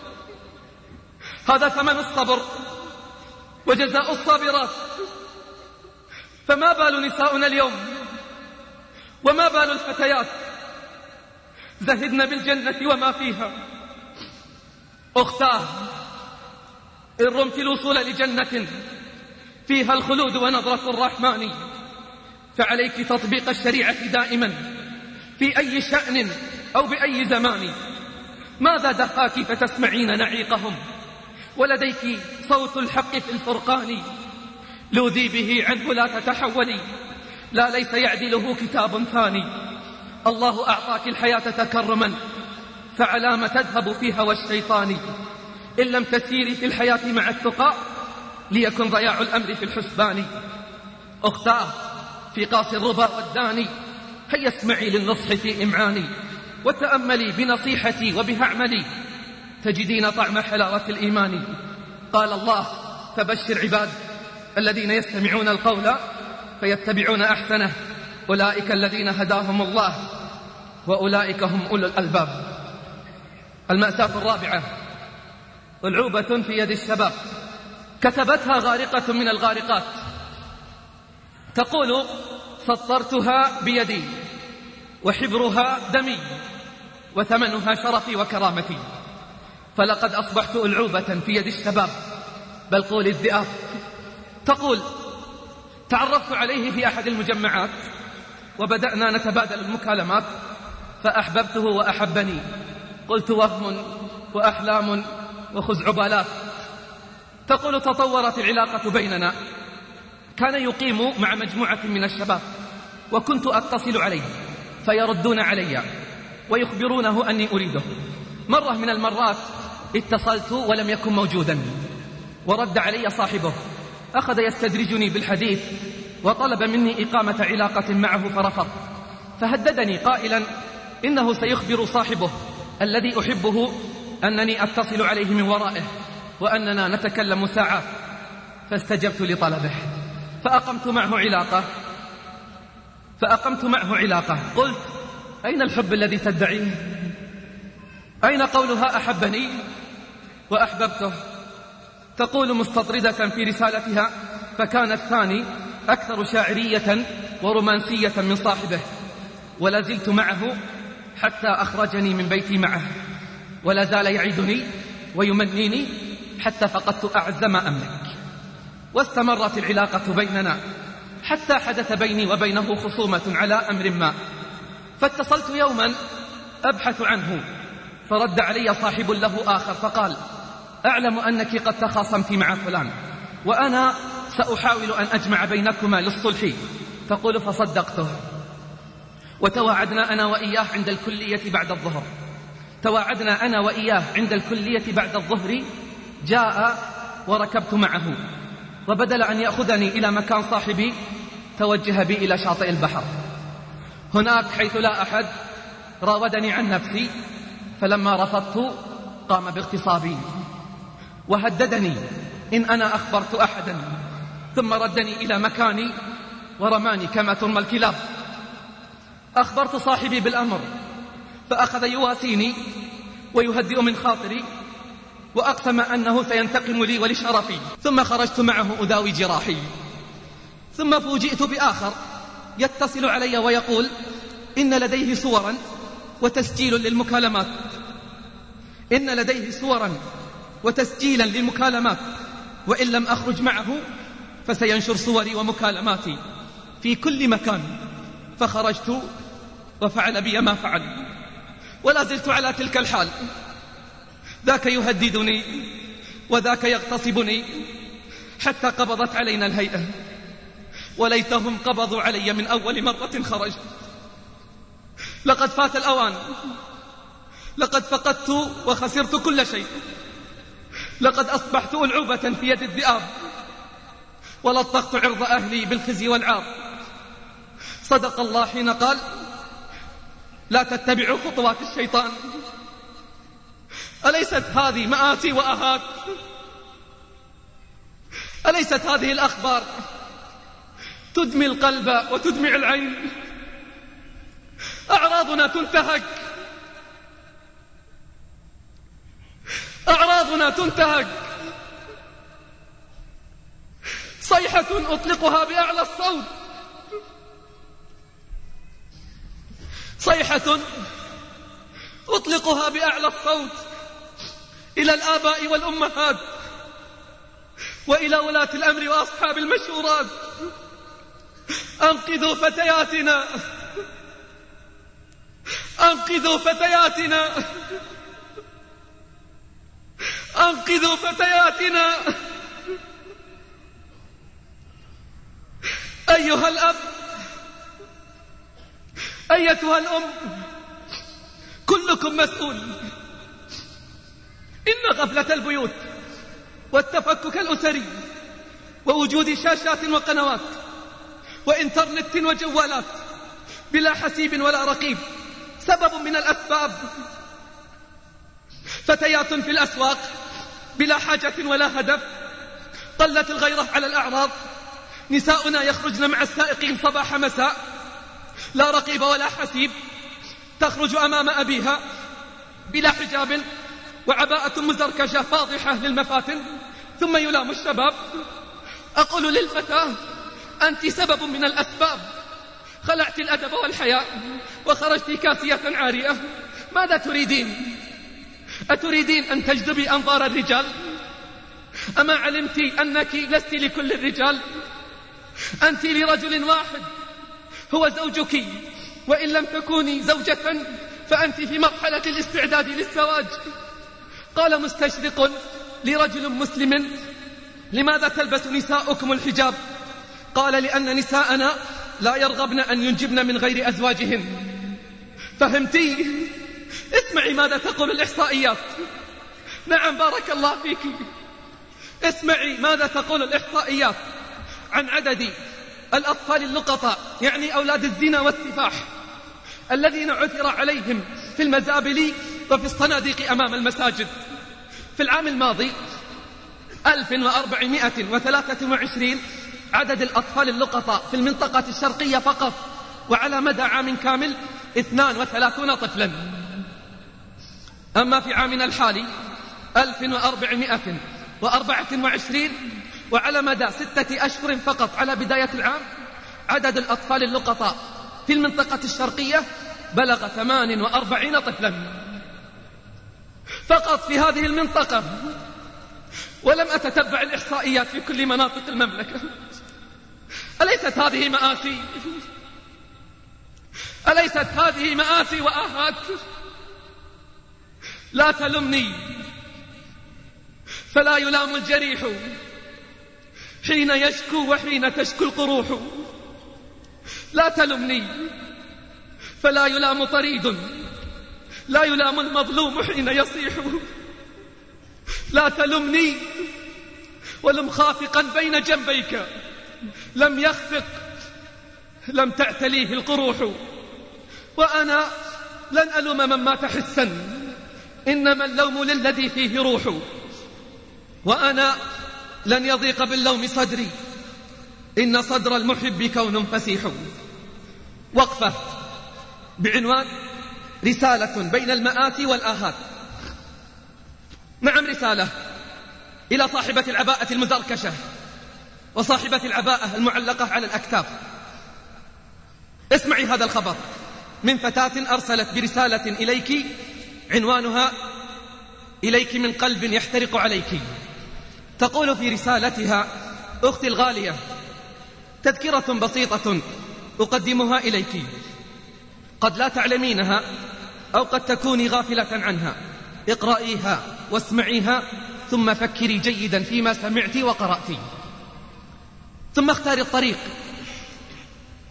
هذا ثمن الصبر وجزاء الصابرات. فما بال نساؤنا اليوم وما بال الفتيات زهدن بالجنة وما فيها؟ أختاه، إن رمت الوصول لجنة فيها الخلود ونظرة الرحمن فعليك تطبيق الشريعة دائما في أي شأن أو بأي زمان. ماذا دهاك فتسمعين نعيقهم ولديك صوت الحق في الفرقان؟ لوذي به عنه لا تتحولي، لا ليس يعدله كتاب ثاني. الله أعطاك الحياة تكرما فعلام تذهب في هوى الشيطان. إن لم تسيري في الحياة مع التقى ليكن ضياع الأمر في الحسبان. أختاه في قاص الربا والداني، هيا اسمعي للنصح في إمعاني، وتأملي بنصيحتي وبها اعملي، تجدين طعم حلاوة الإيمان. قال الله: فبشر عباد الذين يستمعون القول فيتبعون أحسنه، أولئك الذين هداهم الله وأولئك هم أولو الألباب. المأساة الرابعة: ألعوبة في يد الشباب كتبتها غارقة من الغارقات، تقول: سطرتها بيدي وحبرها دمي وثمنها شرفي وكرامتي. فلقد أصبحت ألعوبة في يد الشباب، بل قول الذئاب. تقول: تعرفت عليه في أحد المجمعات وبدأنا نتبادل المكالمات فأحببته وأحبني. قلت: وهم وأحلام وخزعبلات. تقول: تطورت العلاقة بيننا، كان يقيم مع مجموعة من الشباب وكنت أتصل عليه فيردون علي ويخبرونه أني أريده. مرة من المرات اتصلت ولم يكن موجودا، ورد علي صاحبه، أخذ يستدرجني بالحديث وطلب مني إقامة علاقة معه فرفض، فهددني قائلا إنه سيخبر صاحبه الذي أحبه أنني أتصل عليه من ورائه وأننا نتكلم ساعات. فاستجبت لطلبه فأقمت معه علاقة. قلت: أين الحب الذي تدعيه؟ أين قولها أحبني وأحببته؟ تقول مستطردة في رسالتها: فكان الثاني أكثر شاعرية ورومانسية من صاحبه، ولا زلت معه حتى أخرجني من بيتي معه، ولا زال يعيدني ويمنيني حتى فقدت أعز ما أملك. واستمرت العلاقة بيننا حتى حدث بيني وبينه خصومة على أمر ما، فاتصلت يوما أبحث عنه، فرد علي صاحب له آخر فقال: أعلم أنك قد تخاصمت مع فلان، وأنا سأحاول أن أجمع بينكما للصلح. تقول: فصدقته، وتواعدنا أنا وإياه عند الكلية بعد الظهر. جاء وركبت معه، وبدل أن يأخذني إلى مكان صاحبي توجه بي إلى شاطئ البحر. هناك حيث لا أحد راودني عن نفسي، فلما رفضت قام باغتصابي وهددني إن أنا أخبرت أحدا، ثم ردني إلى مكاني ورماني كما ترمى الكلاب. أخبرت صاحبي بالأمر فأخذ يواسيني ويهدئ من خاطري، وأقسم أنه سينتقم لي ولشرفي. ثم خرجت معه أداوي جراحي، ثم فوجئت بآخر يتصل علي ويقول إن لديه صورا وتسجيلا للمكالمات، وإن لم أخرج معه فسينشر صوري ومكالماتي في كل مكان. فخرجت وفعل بي ما فعل، ولا زلت على تلك الحال، ذاك يهددني وذاك يغتصبني، حتى قبضت علينا الهيئة وليتهم قبضوا علي من أول مرة خرجت. لقد فات الأوان، لقد فقدت وخسرت كل شيء، لقد أصبحت ألعوبة في يد الذئاب، ولطخت عرض أهلي بالخزي والعار. صدق الله حين قال: لا تتبعوا خطوات الشيطان. أليست هذه مآسي وآهات؟ أليست هذه الأخبار تدمي القلب وتدمع العين؟ أعراضنا تنتهك، أعراضنا تنتهك. صيحة أطلقها بأعلى الصوت، صيحة أطلقها بأعلى الصوت إلى الآباء والأمهات وإلى ولاة الأمر وأصحاب المشورات: أنقذوا فتياتنا، أنقذوا فتياتنا، أنقذوا فتياتنا. أيها الأب، أيتها الأم، كلكم مسؤول. إن غفلة البيوت والتفكك الأسري ووجود شاشات وقنوات وإنترنت وجوالات بلا حسيب ولا رقيب سبب من الأسباب. فتيات في الأسواق بلا حاجة ولا هدف، قلت الغيرة على الأعراض. نساؤنا يخرجن مع السائقين صباح مساء، لا رقيب ولا حسيب. تخرج أمام أبيها بلا حجاب وعباءة مزركشة فاضحة للمفاتن، ثم يلام الشباب. أقول للفتاة: أنت سبب من الأسباب، خلعت الأدب والحياء وخرجت كاسية عارية. ماذا تريدين؟ أتريدين أن تجذبي أنظار الرجال؟ أما علمت أنك لست لكل الرجال؟ أنت لرجل واحد هو زوجك، وإن لم تكوني زوجة فأنت في مرحلة الاستعداد للزواج. قال مستشرق لرجل مسلم: لماذا تلبس نساؤكم الحجاب؟ قال: لأن نساءنا لا يرغبن أن ينجبن من غير أزواجهن. فهمتي؟ اسمعي ماذا تقول الإحصائيات. نعم، بارك الله فيك. اسمعي ماذا تقول الإحصائيات عن عدد الأطفال اللقطاء، يعني أولاد الزنا والسفاح، الذين عثر عليهم في المزابل وفي الصناديق أمام المساجد. في العام الماضي 1423 عدد الأطفال اللقطاء في المنطقة الشرقية فقط، وعلى مدى عام كامل 32 طفلا. أما في عامنا الحالي 1424، وعلى مدى 6 أشهر فقط على بداية العام، عدد الأطفال اللقطاء في المنطقة الشرقية بلغ 48 طفلا فقط في هذه المنطقة. ولم أتتبع الإحصائيات في كل مناطق المملكة. أليست هذه مآسي؟ أليست هذه مآسي وآهات؟ لا تلمني، فلا يلام الجريح حين يشكو وحين تشكو القروح. لا تلمني، فلا يلام طريد، لا يلام المظلوم حين يصيح. لا تلمني، ولم خافقا بين جنبيك لم يخفق، لم تعتليه القروح. وأنا لن ألوم من مات حسا، إنما اللوم للذي فيه روح. وأنا لن يضيق باللوم صدري، إن صدر المحب كون فسيح. وقفة بعنوان: رسالة بين المآسي والآهات. نعم، رسالة إلى صاحبة العباءة المزركشة وصاحبة العباءة المعلقة على الأكتاف. اسمعي هذا الخبر من فتاة أرسلت برسالة إليك، عنوانها: إليك من قلب يحترق عليك. تقول في رسالتها: أختي الغالية، تذكرة بسيطة أقدمها إليك، قد لا تعلمينها أو قد تكوني غافلة عنها. اقرأيها واسمعيها، ثم فكري جيدا فيما سمعت وقرأت، ثم اختاري الطريق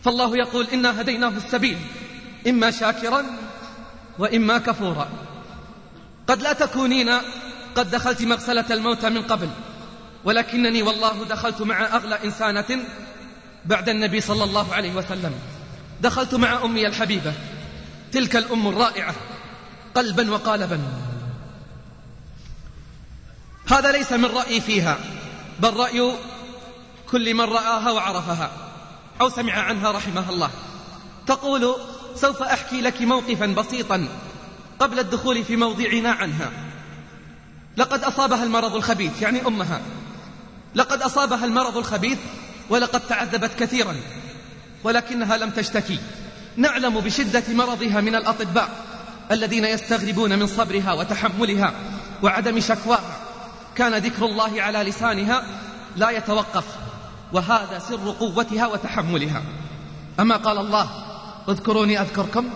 فالله يقول إنا هديناه السبيل إما شاكرا وإما كفورا. قد لا تكونين قد دخلت مغسلة الموت من قبل، ولكنني والله دخلت مع أغلى إنسانة بعد النبي صلى الله عليه وسلم. دخلت مع أمي الحبيبة، تلك الأم الرائعة قلبا وقالبا. هذا ليس من رأيي فيها، بل رأي كل من رآها وعرفها أو سمع عنها رحمها الله. تقول: سوف أحكي لك موقفا بسيطا قبل الدخول في موضعنا عنها. لقد أصابها المرض الخبيث، يعني أمها، لقد أصابها المرض الخبيث ولقد تعذبت كثيرا، ولكنها لم تشتكي. نعلم بشدة مرضها من الأطباء الذين يستغربون من صبرها وتحملها وعدم شكواها. كان ذكر الله على لسانها لا يتوقف، وهذا سر قوتها وتحملها. أما قال الله: اذكروني أذكركم.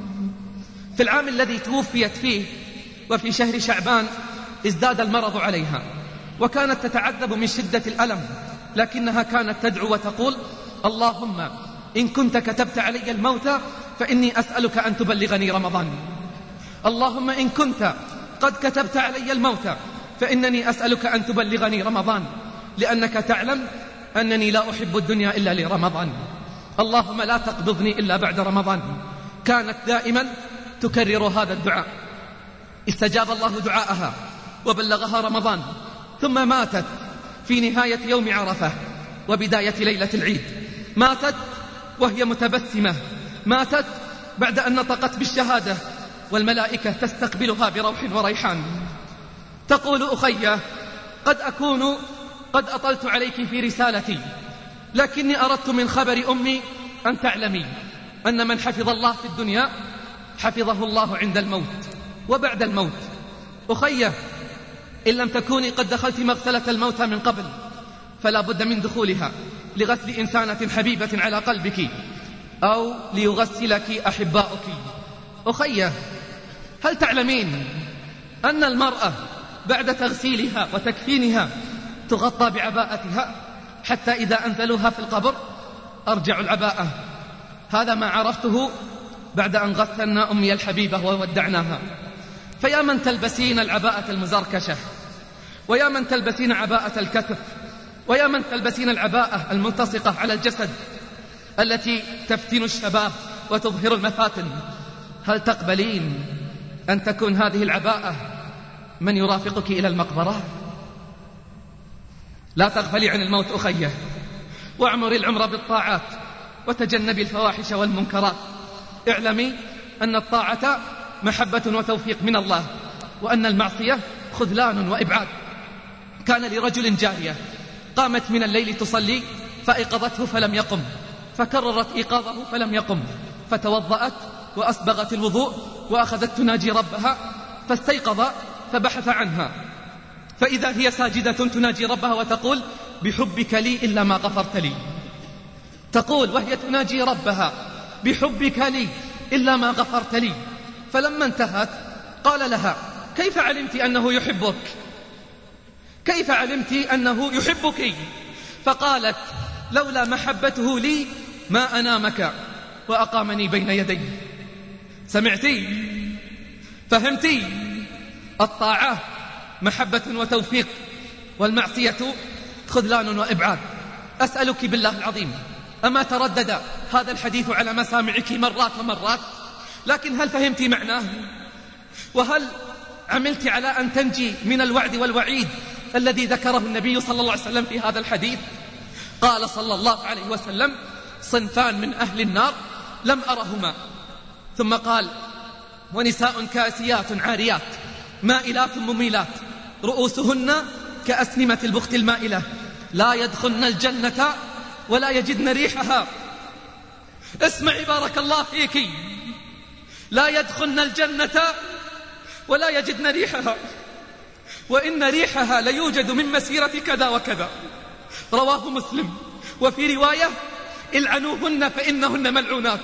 في العام الذي توفيت فيه وفي شهر شعبان ازداد المرض عليها، وكانت تتعذب من شدة الألم، لكنها كانت تدعو وتقول: اللهم إن كنت كتبت علي الموت فإني أسألك أن تبلغني رمضان. اللهم إن كنت قد كتبت علي الموت فإنني أسألك أن تبلغني رمضان، لأنك تعلم أنني لا أحب الدنيا إلا لرمضان. اللهم لا تقبضني إلا بعد رمضان. كانت دائما تكرر هذا الدعاء. استجاب الله دعاءها وبلغها رمضان، ثم ماتت في نهاية يوم عرفة وبداية ليلة العيد. ماتت وهي متبسمة، ماتت بعد أن نطقت بالشهادة والملائكة تستقبلها بروح وريحان. تقول: أخي، قد أكون قد أطلت عليك في رسالتي، لكني أردت من خبر أمي أن تعلمي أن من حفظ الله في الدنيا حفظه الله عند الموت وبعد الموت. أخي، إن لم تكوني قد دخلت مغسلة الموت من قبل فلا بد من دخولها لغسل إنسانة حبيبة على قلبك، أو ليغسلك أحباؤك. أخي، هل تعلمين أن المرأة بعد تغسيلها وتكفينها تغطى بعباءتها حتى إذا أنزلوها في القبر أرجعوا العباءة؟ هذا ما عرفته بعد أن غسلنا أمي الحبيبة وودعناها. فيا من تلبسين العباءة المزركشة، ويا من تلبسين عباءة الكتف، ويا من تلبسين العباءة الملتصقة على الجسد التي تفتن الشباب وتظهر المفاتن، هل تقبلين أن تكون هذه العباءة من يرافقك إلى المقبرة؟ لا تغفلي عن الموت أخيه، واعمري العمر بالطاعات وتجنبي الفواحش والمنكرات. اعلمي أن الطاعة محبة وتوفيق من الله، وأن المعصية خذلان وإبعاد. كان لرجل جارية قامت من الليل تصلي فأيقظته فلم يقم، فكررت إيقاظه فلم يقم، فتوضأت وأسبغت الوضوء وأخذت تناجي ربها، فاستيقظ فبحث عنها، فإذا هي ساجدة تناجي ربها وتقول: بحبك لي إلا ما غفرت لي. تقول وهي تناجي ربها: بحبك لي إلا ما غفرت لي. فلما انتهت قال لها: كيف علمت أنه يحبك؟ كيف علمت أنه يحبك؟ فقالت: لولا محبته لي ما أنامك وأقامني بين يديه. سمعتي؟ فهمتي؟ الطاعة محبة وتوفيق، والمعصية خذلان وإبعاد. أسألك بالله العظيم، أما تردد هذا الحديث على مسامعك مرات ومرات، لكن هل فهمت معناه؟ وهل عملت على أن تنجي من الوعد والوعيد الذي ذكره النبي صلى الله عليه وسلم في هذا الحديث؟ قال صلى الله عليه وسلم: صنفان من أهل النار لم أرهما. ثم قال: ونساء كاسيات عاريات مائلات مميلات رؤوسهن كأسنمة البخت المائلة لا يدخلن الجنة ولا يجدن ريحها. اسمعي بارك الله فيك، لا يدخلن الجنة ولا يجدن ريحها، وإن ريحها ليوجد من مسيرة كذا وكذا. رواه مسلم. وفي رواية: العنوهن فإنهن ملعونات.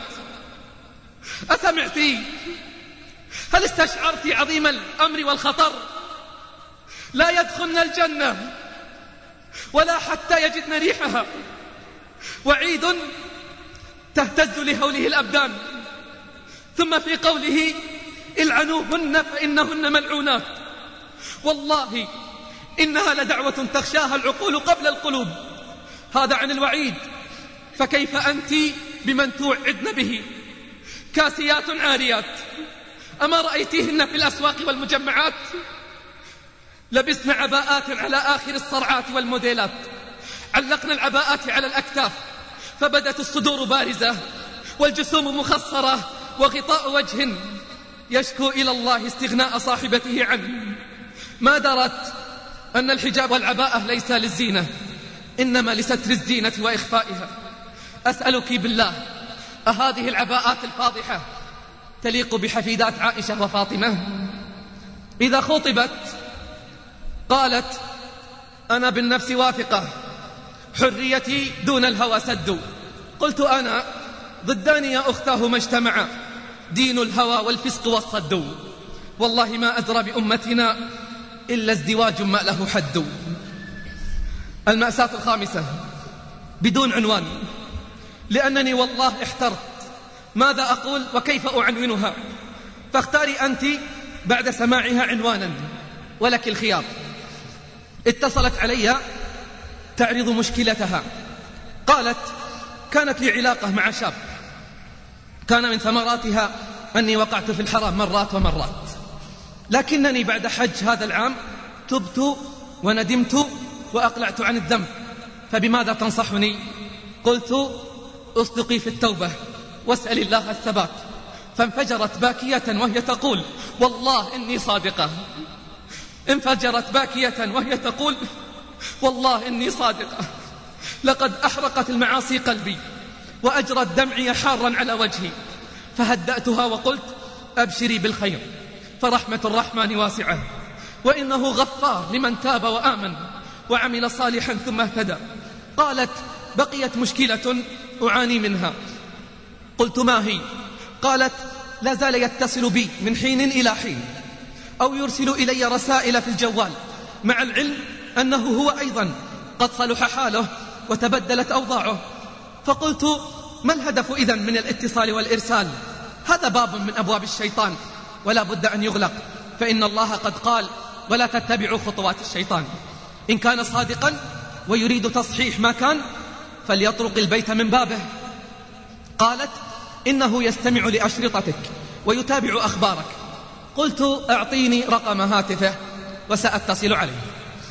أسمعتي؟ هل استشعرت عظيم الأمر والخطر؟ لا يدخلن الجنة ولا حتى يجدن ريحها. وعيد تهتز لهوله الأبدان. ثم في قوله العنوهن فإنهن ملعونات، والله إنها لدعوة تخشاها العقول قبل القلوب. هذا عن الوعيد، فكيف أنت بمن توعدن به؟ كاسيات عاريات، أما رأيتيهن في الأسواق والمجمعات؟ لبسن عباءات على آخر الصرعات والموديلات، علقن العباءات على الأكتاف فبدت الصدور بارزة والجسوم مخصرة وغطاء وجه يشكو إلى الله استغناء صاحبته عنه. ما درت أن الحجاب والعباءة ليس للزينة، إنما لستر الزينة وإخفائها. أسألك بالله، أهذه العباءات الفاضحة تليق بحفيدات عائشة وفاطمة؟ إذا خطبت قالت أنا بالنفس واثقة، حريتي دون الهوى سد. قلت أنا ضدان يا أختاه ما اجتمع، دين الهوى والفسق والصد. والله ما أدرى بأمتنا إلا ازدواج ما له حد. المأساة الخامسة بدون عنوان، لأنني والله احترت ماذا أقول وكيف أعنونها، فاختاري أنت بعد سماعها عنوانا ولك الخيار. اتصلت علي تعرض مشكلتها، قالت كانت لي علاقة مع شاب، كان من ثمراتها أني وقعت في الحرام مرات ومرات، لكنني بعد حج هذا العام تبت وندمت وأقلعت عن الذنب، فبماذا تنصحني؟ قلت أصدقي في التوبة واسأل الله الثبات. فانفجرت باكية وهي تقول والله إني صادقة. انفجرت باكية وهي تقول والله إني صادقة، لقد أحرقت المعاصي قلبي وأجرت دمعي حارا على وجهي. فهدأتها وقلت أبشري بالخير، فرحمة الرحمن واسعة، وإنه غفار لمن تاب وآمن وعمل صالحا ثم اهتدى. قالت بقيت مشكلة أعاني منها. قلت ما هي؟ قالت لا زال يتصل بي من حين إلى حين، أو يرسل إلي رسائل في الجوال، مع العلم أنه هو أيضا قد صلح حاله وتبدلت أوضاعه. فقلت ما الهدف إذن من الاتصال والإرسال؟ هذا باب من أبواب الشيطان ولا بد أن يغلق، فإن الله قد قال ولا تتبعوا خطوات الشيطان. إن كان صادقا ويريد تصحيح ما كان فليطرق البيت من بابه. قالت إنه يستمع لأشرطتك ويتابع أخبارك. قلت أعطيني رقم هاتفه وسأتصل عليه.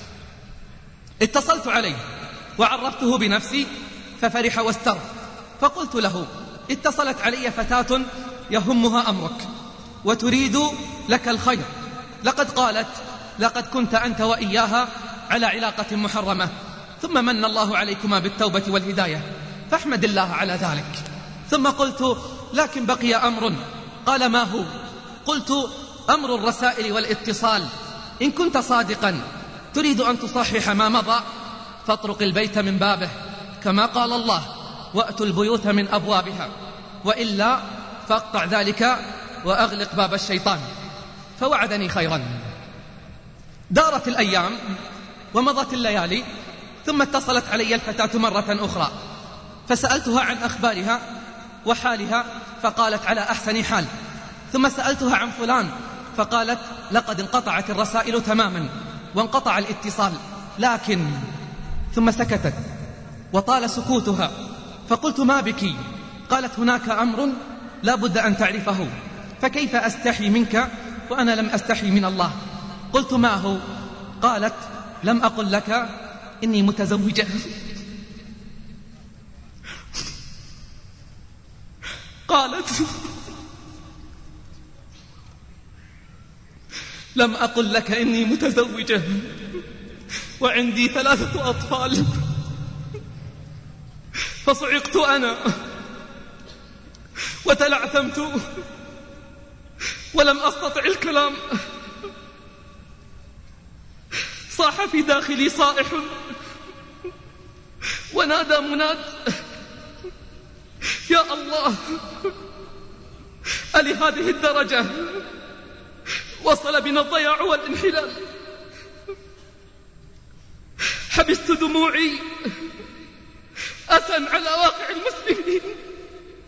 اتصلت عليه وعرفته بنفسي ففرح واستر، فقلت له اتصلت علي فتاة يهمها أمرك وتريد لك الخير، لقد قالت لقد كنت أنت وإياها على علاقة محرمة، ثم من الله عليكما بالتوبة والهداية، فاحمد الله على ذلك. ثم قلت لكن بقي أمر. قال ما هو؟ قلت أمر الرسائل والاتصال. إن كنت صادقا تريد أن تصحح ما مضى فاطرق البيت من بابه، كما قال الله وأتوا البيوت من أبوابها، وإلا فاقطع ذلك وأغلق باب الشيطان. فوعدني خيرا. دارت الأيام ومضت الليالي، ثم اتصلت علي الفتاة مرة أخرى، فسألتها عن أخبارها وحالها فقالت على أحسن حال. ثم سألتها عن فلان فقالت لقد انقطعت الرسائل تماما وانقطع الاتصال، لكن ثم سكتت وطال سكوتها. فقلت ما بك؟ قالت هناك أمر لا بد أن تعرفه، فكيف أستحي منك وأنا لم أستحي من الله؟ قلت ما هو؟ قالت لم أقل لك إني متزوجة. قالت لم أقل لك إني متزوجة وعندي 3 أطفال. فصعقت أنا وتلعثمت ولم أستطع الكلام. صاح في داخلي صائح ونادى مناد يا الله، ألهذه الدرجة وصل بنا الضياع والانحلال؟ حبست دموعي أسا على واقع المسلمين.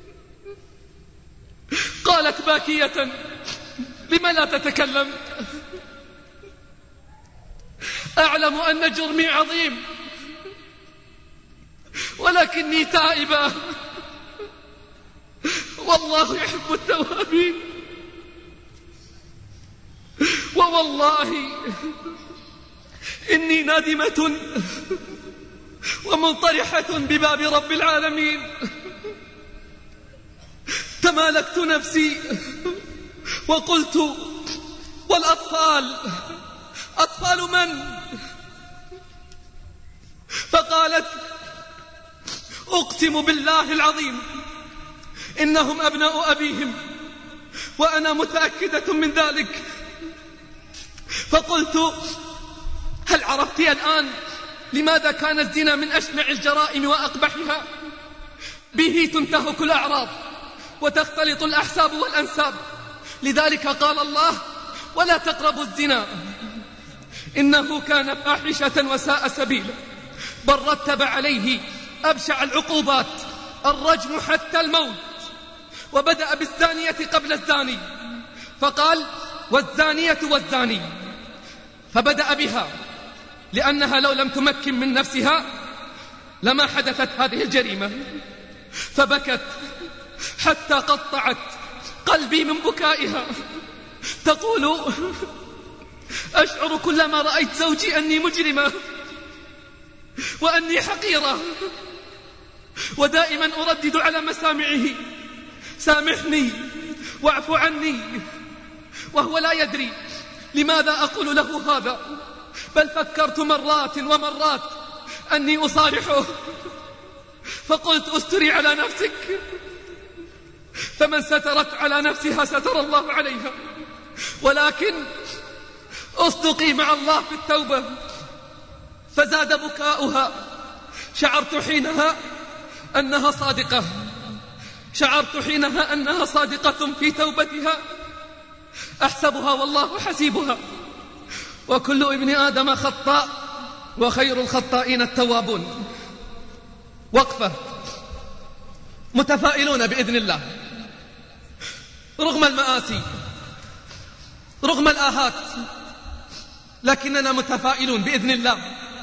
قالت باكية: لم لا تتكلم؟ أعلم أن جرمي عظيم، ولكني تائبة، والله يحب التوابين، ووالله إني نادمة ومنطرحة بباب رب العالمين. تمالكت نفسي وقلت: والأطفال، أطفال من؟ فقالت: أقسم بالله العظيم إنهم أبناء أبيهم، وأنا متأكدة من ذلك. فقلت: هل عرفت الآن لماذا كان الزنا من أشنع الجرائم وأقبحها؟ به تنتهك الأعراض وتختلط الأحساب والأنساب، لذلك قال الله: ولا تقربوا الزنا إنه كان فاحشة وساء سبيلا. بل رتب عليه أبشع العقوبات، الرجم حتى الموت، وبدأ بالزانية قبل الزاني، فقال: والزانية والزاني، فبدأ بها لأنها لو لم تمكن من نفسها لما حدثت هذه الجريمة. فبكت حتى قطعت قلبي من بكائها، تقول: أشعر كلما رأيت زوجي أني مجرمة وأني حقيرة، ودائما أردد على مسامعه: سامحني واعف عني، وهو لا يدري لماذا أقول له هذا. بل فكرت مرات ومرات أني أصارحه، فقلت: استري على نفسك، فمن سترت على نفسها ستر الله عليها. ولكن أصدقي مع الله في التوبة، فزاد بكاؤها. شعرت حينها أنها صادقة، شعرت حينها أنها صادقة في توبتها. أحسبها والله حسيبها، وكل ابن آدم خطاء، وخير الخطائين التوابون. وقفة، متفائلون بإذن الله رغم المآسي، رغم الآهات، لكننا متفائلون بإذن الله،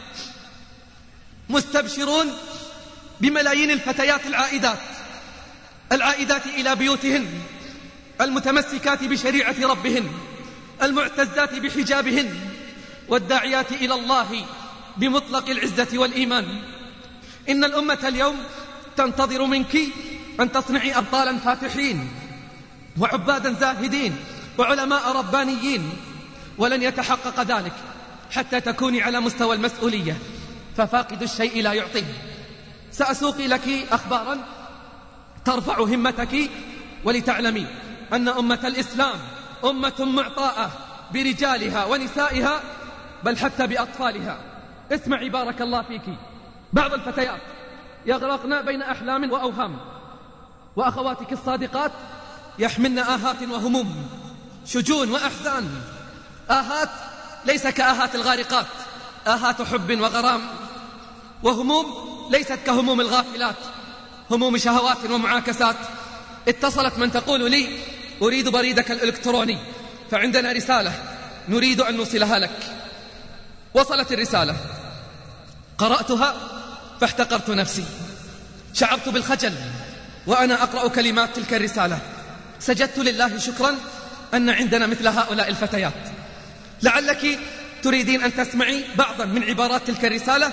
مستبشرون بملايين الفتيات العائدات إلى بيوتهن، المتمسكات بشريعة ربهن، المعتزات بحجابهن، والداعيات إلى الله بمطلق العزة والإيمان. إن الأمة اليوم تنتظر منك أن تصنعي أبطالا فاتحين، وعبادا زاهدين، وعلماء ربانيين، ولن يتحقق ذلك حتى تكوني على مستوى المسؤولية، ففاقد الشيء لا يعطيه. سأسوقي لك أخبارا ترفع همتك، ولتعلمي أن أمة الإسلام أمة معطاءة برجالها ونسائها، بل حتى بأطفالها. اسمعي بارك الله فيك. بعض الفتيات يغرقن بين أحلام وأوهام، وأخواتك الصادقات يحملن آهات وهموم، شجون وأحزان. آهات ليس كآهات الغارقات، آهات حب وغرام، وهموم ليست كهموم الغافلات، هموم شهوات ومعاكسات. اتصلت من تقول لي: أريد بريدك الإلكتروني، فعندنا رسالة نريد أن نوصلها لك. وصلت الرسالة، قرأتها فاحتقرت نفسي، شعرت بالخجل وأنا أقرأ كلمات تلك الرسالة. سجدت لله شكرا أن عندنا مثل هؤلاء الفتيات. لعلك تريدين أن تسمعي بعضا من عبارات تلك الرسالة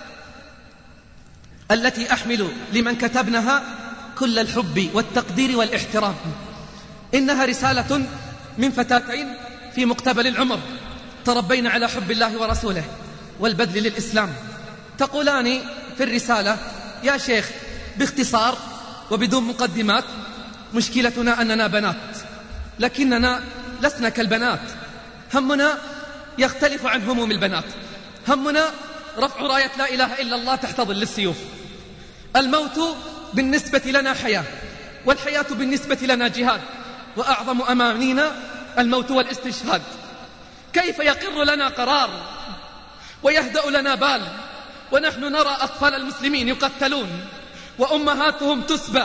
التي أحمل لمن كتبنها كل الحب والتقدير والاحترام. إنها رسالة من فتاتين في مقتبل العمر، تربين على حب الله ورسوله والبذل للإسلام. تقولان في الرسالة: يا شيخ، باختصار وبدون مقدمات، مشكلتنا أننا بنات، لكننا لسنا كالبنات. همنا يختلف عن هموم البنات. همنا رفع راية لا إله إلا الله تحت ظل السيوف. الموت بالنسبة لنا حياة، والحياة بالنسبة لنا جهاد، وأعظم أمانينا الموت والاستشهاد. كيف يقر لنا قرار ويهدأ لنا بال ونحن نرى أطفال المسلمين يقتلون، وأمهاتهم تسبى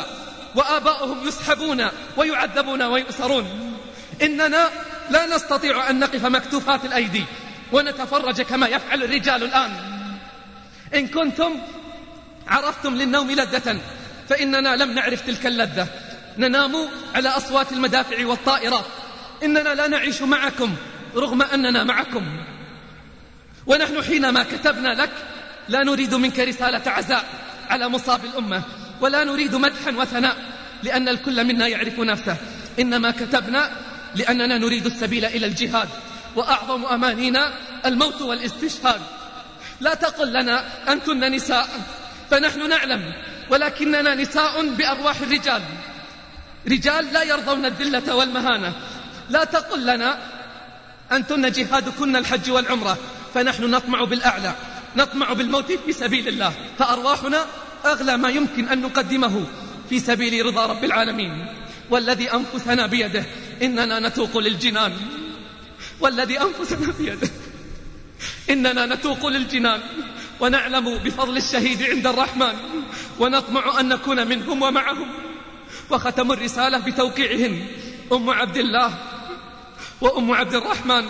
وآباؤهم يسحبون ويعذبون ويؤسرون. إننا لا نستطيع أن نقف مكتوفات الأيدي ونتفرج كما يفعل الرجال الآن. إن كنتم عرفتم للنوم لذة فإننا لم نعرف تلك اللذة، ننام على أصوات المدافع والطائرات. إننا لا نعيش معكم رغم أننا معكم. ونحن حينما كتبنا لك لا نريد منك رسالة عزاء على مصاب الأمة، ولا نريد مدحا وثناء لأن الكل منا يعرف نفسه، إنما كتبنا لأننا نريد السبيل إلى الجهاد، وأعظم أمانينا الموت والاستشهاد. لا تقل لنا أنتن نساء، فنحن نعلم، ولكننا نساء بأرواح الرجال، رجال لا يرضون الذلة والمهانة. لا تقل لنا أنتن جهادكن الحج والعمرة، فنحن نطمع بالأعلى، نطمع بالموت في سبيل الله، فأرواحنا أغلى ما يمكن أن نقدمه في سبيل رضا رب العالمين. والذي أنفسنا بيده إننا نتوق للجنان، والذي أنفسنا بيده إننا نتوق للجنان، ونعلم بفضل الشهيد عند الرحمن، ونطمع أن نكون منهم ومعهم. وختم الرسالة بتوقيعهن أم عبد الله وأم عبد الرحمن.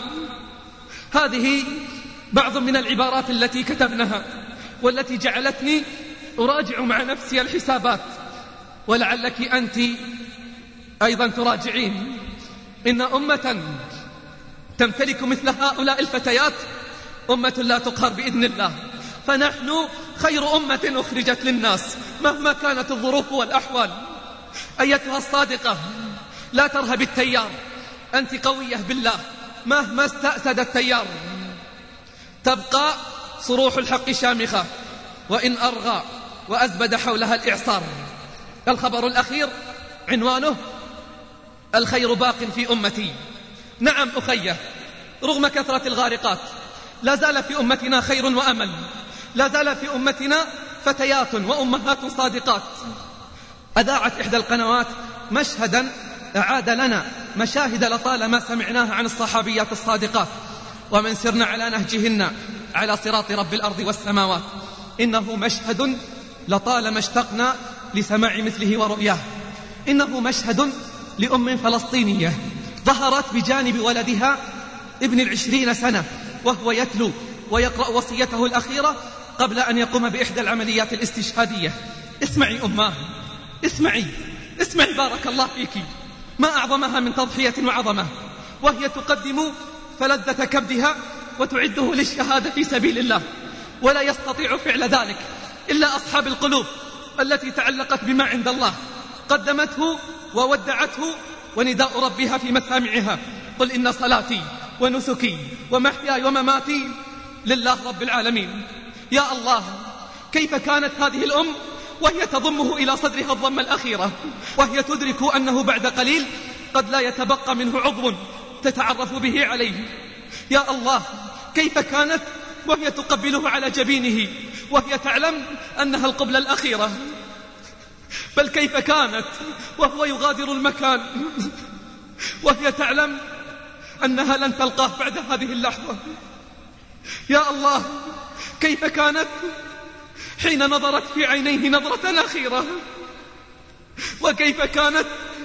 هذه بعض من العبارات التي كتبناها والتي جعلتني أراجع مع نفسي الحسابات، ولعلك أنت أيضا تراجعين. إن أمة تمتلك مثل هؤلاء الفتيات أمة لا تقهر بإذن الله، فنحن خير أمة أخرجت للناس مهما كانت الظروف والأحوال. أيتها الصادقة لا ترهب التيار، أنت قوية بالله مهما استأسد التيار. تبقى صروح الحق شامخة وإن أرغى وأزبد حولها الإعصار. الخبر الأخير عنوانه الخير باق في أمتي. نعم أخيه، رغم كثرة الغارقات لا زال في أمتنا خير وأمل، لا زال في أمتنا فتيات وأمهات صادقات. أذاعت إحدى القنوات مشهدا أعاد لنا مشاهد لطالما سمعناها عن الصحابيات الصادقات ومن سرنا على نهجهن على صراط رب الأرض والسماوات. إنه مشهد لطالما اشتقنا لسماع مثله ورؤياه. إنه مشهد لأم فلسطينية ظهرت بجانب ولدها ابن 20 سنة وهو يتلو ويقرأ وصيته الأخيرة قبل أن يقوم بإحدى العمليات الاستشهادية. اسمعي أماه، اسمعي بارك الله فيك، ما أعظمها من تضحية وعظمة، وهي تقدم فلذة كبدها وتعده للشهادة في سبيل الله. ولا يستطيع فعل ذلك إلا أصحاب القلوب التي تعلقت بما عند الله، قدمته وودعته ونداء ربها في مسامعها: قل إن صلاتي ونسكي ومحياي ومماتي لله رب العالمين. يا الله، كيف كانت هذه الأم وهي تضمه إلى صدرها الضمة الأخيرة، وهي تدرك أنه بعد قليل قد لا يتبقى منه عضو تتعرف به عليه. يا الله، كيف كانت وهي تقبله على جبينه وهي تعلم أنها القبلة الأخيرة. بل كيف كانت وهو يغادر المكان وهي تعلم أنها لن تلقاه بعد هذه اللحظة. يا الله، كيف كانت حين نظرت في عينيه نظرة أخيرة، وكيف كانت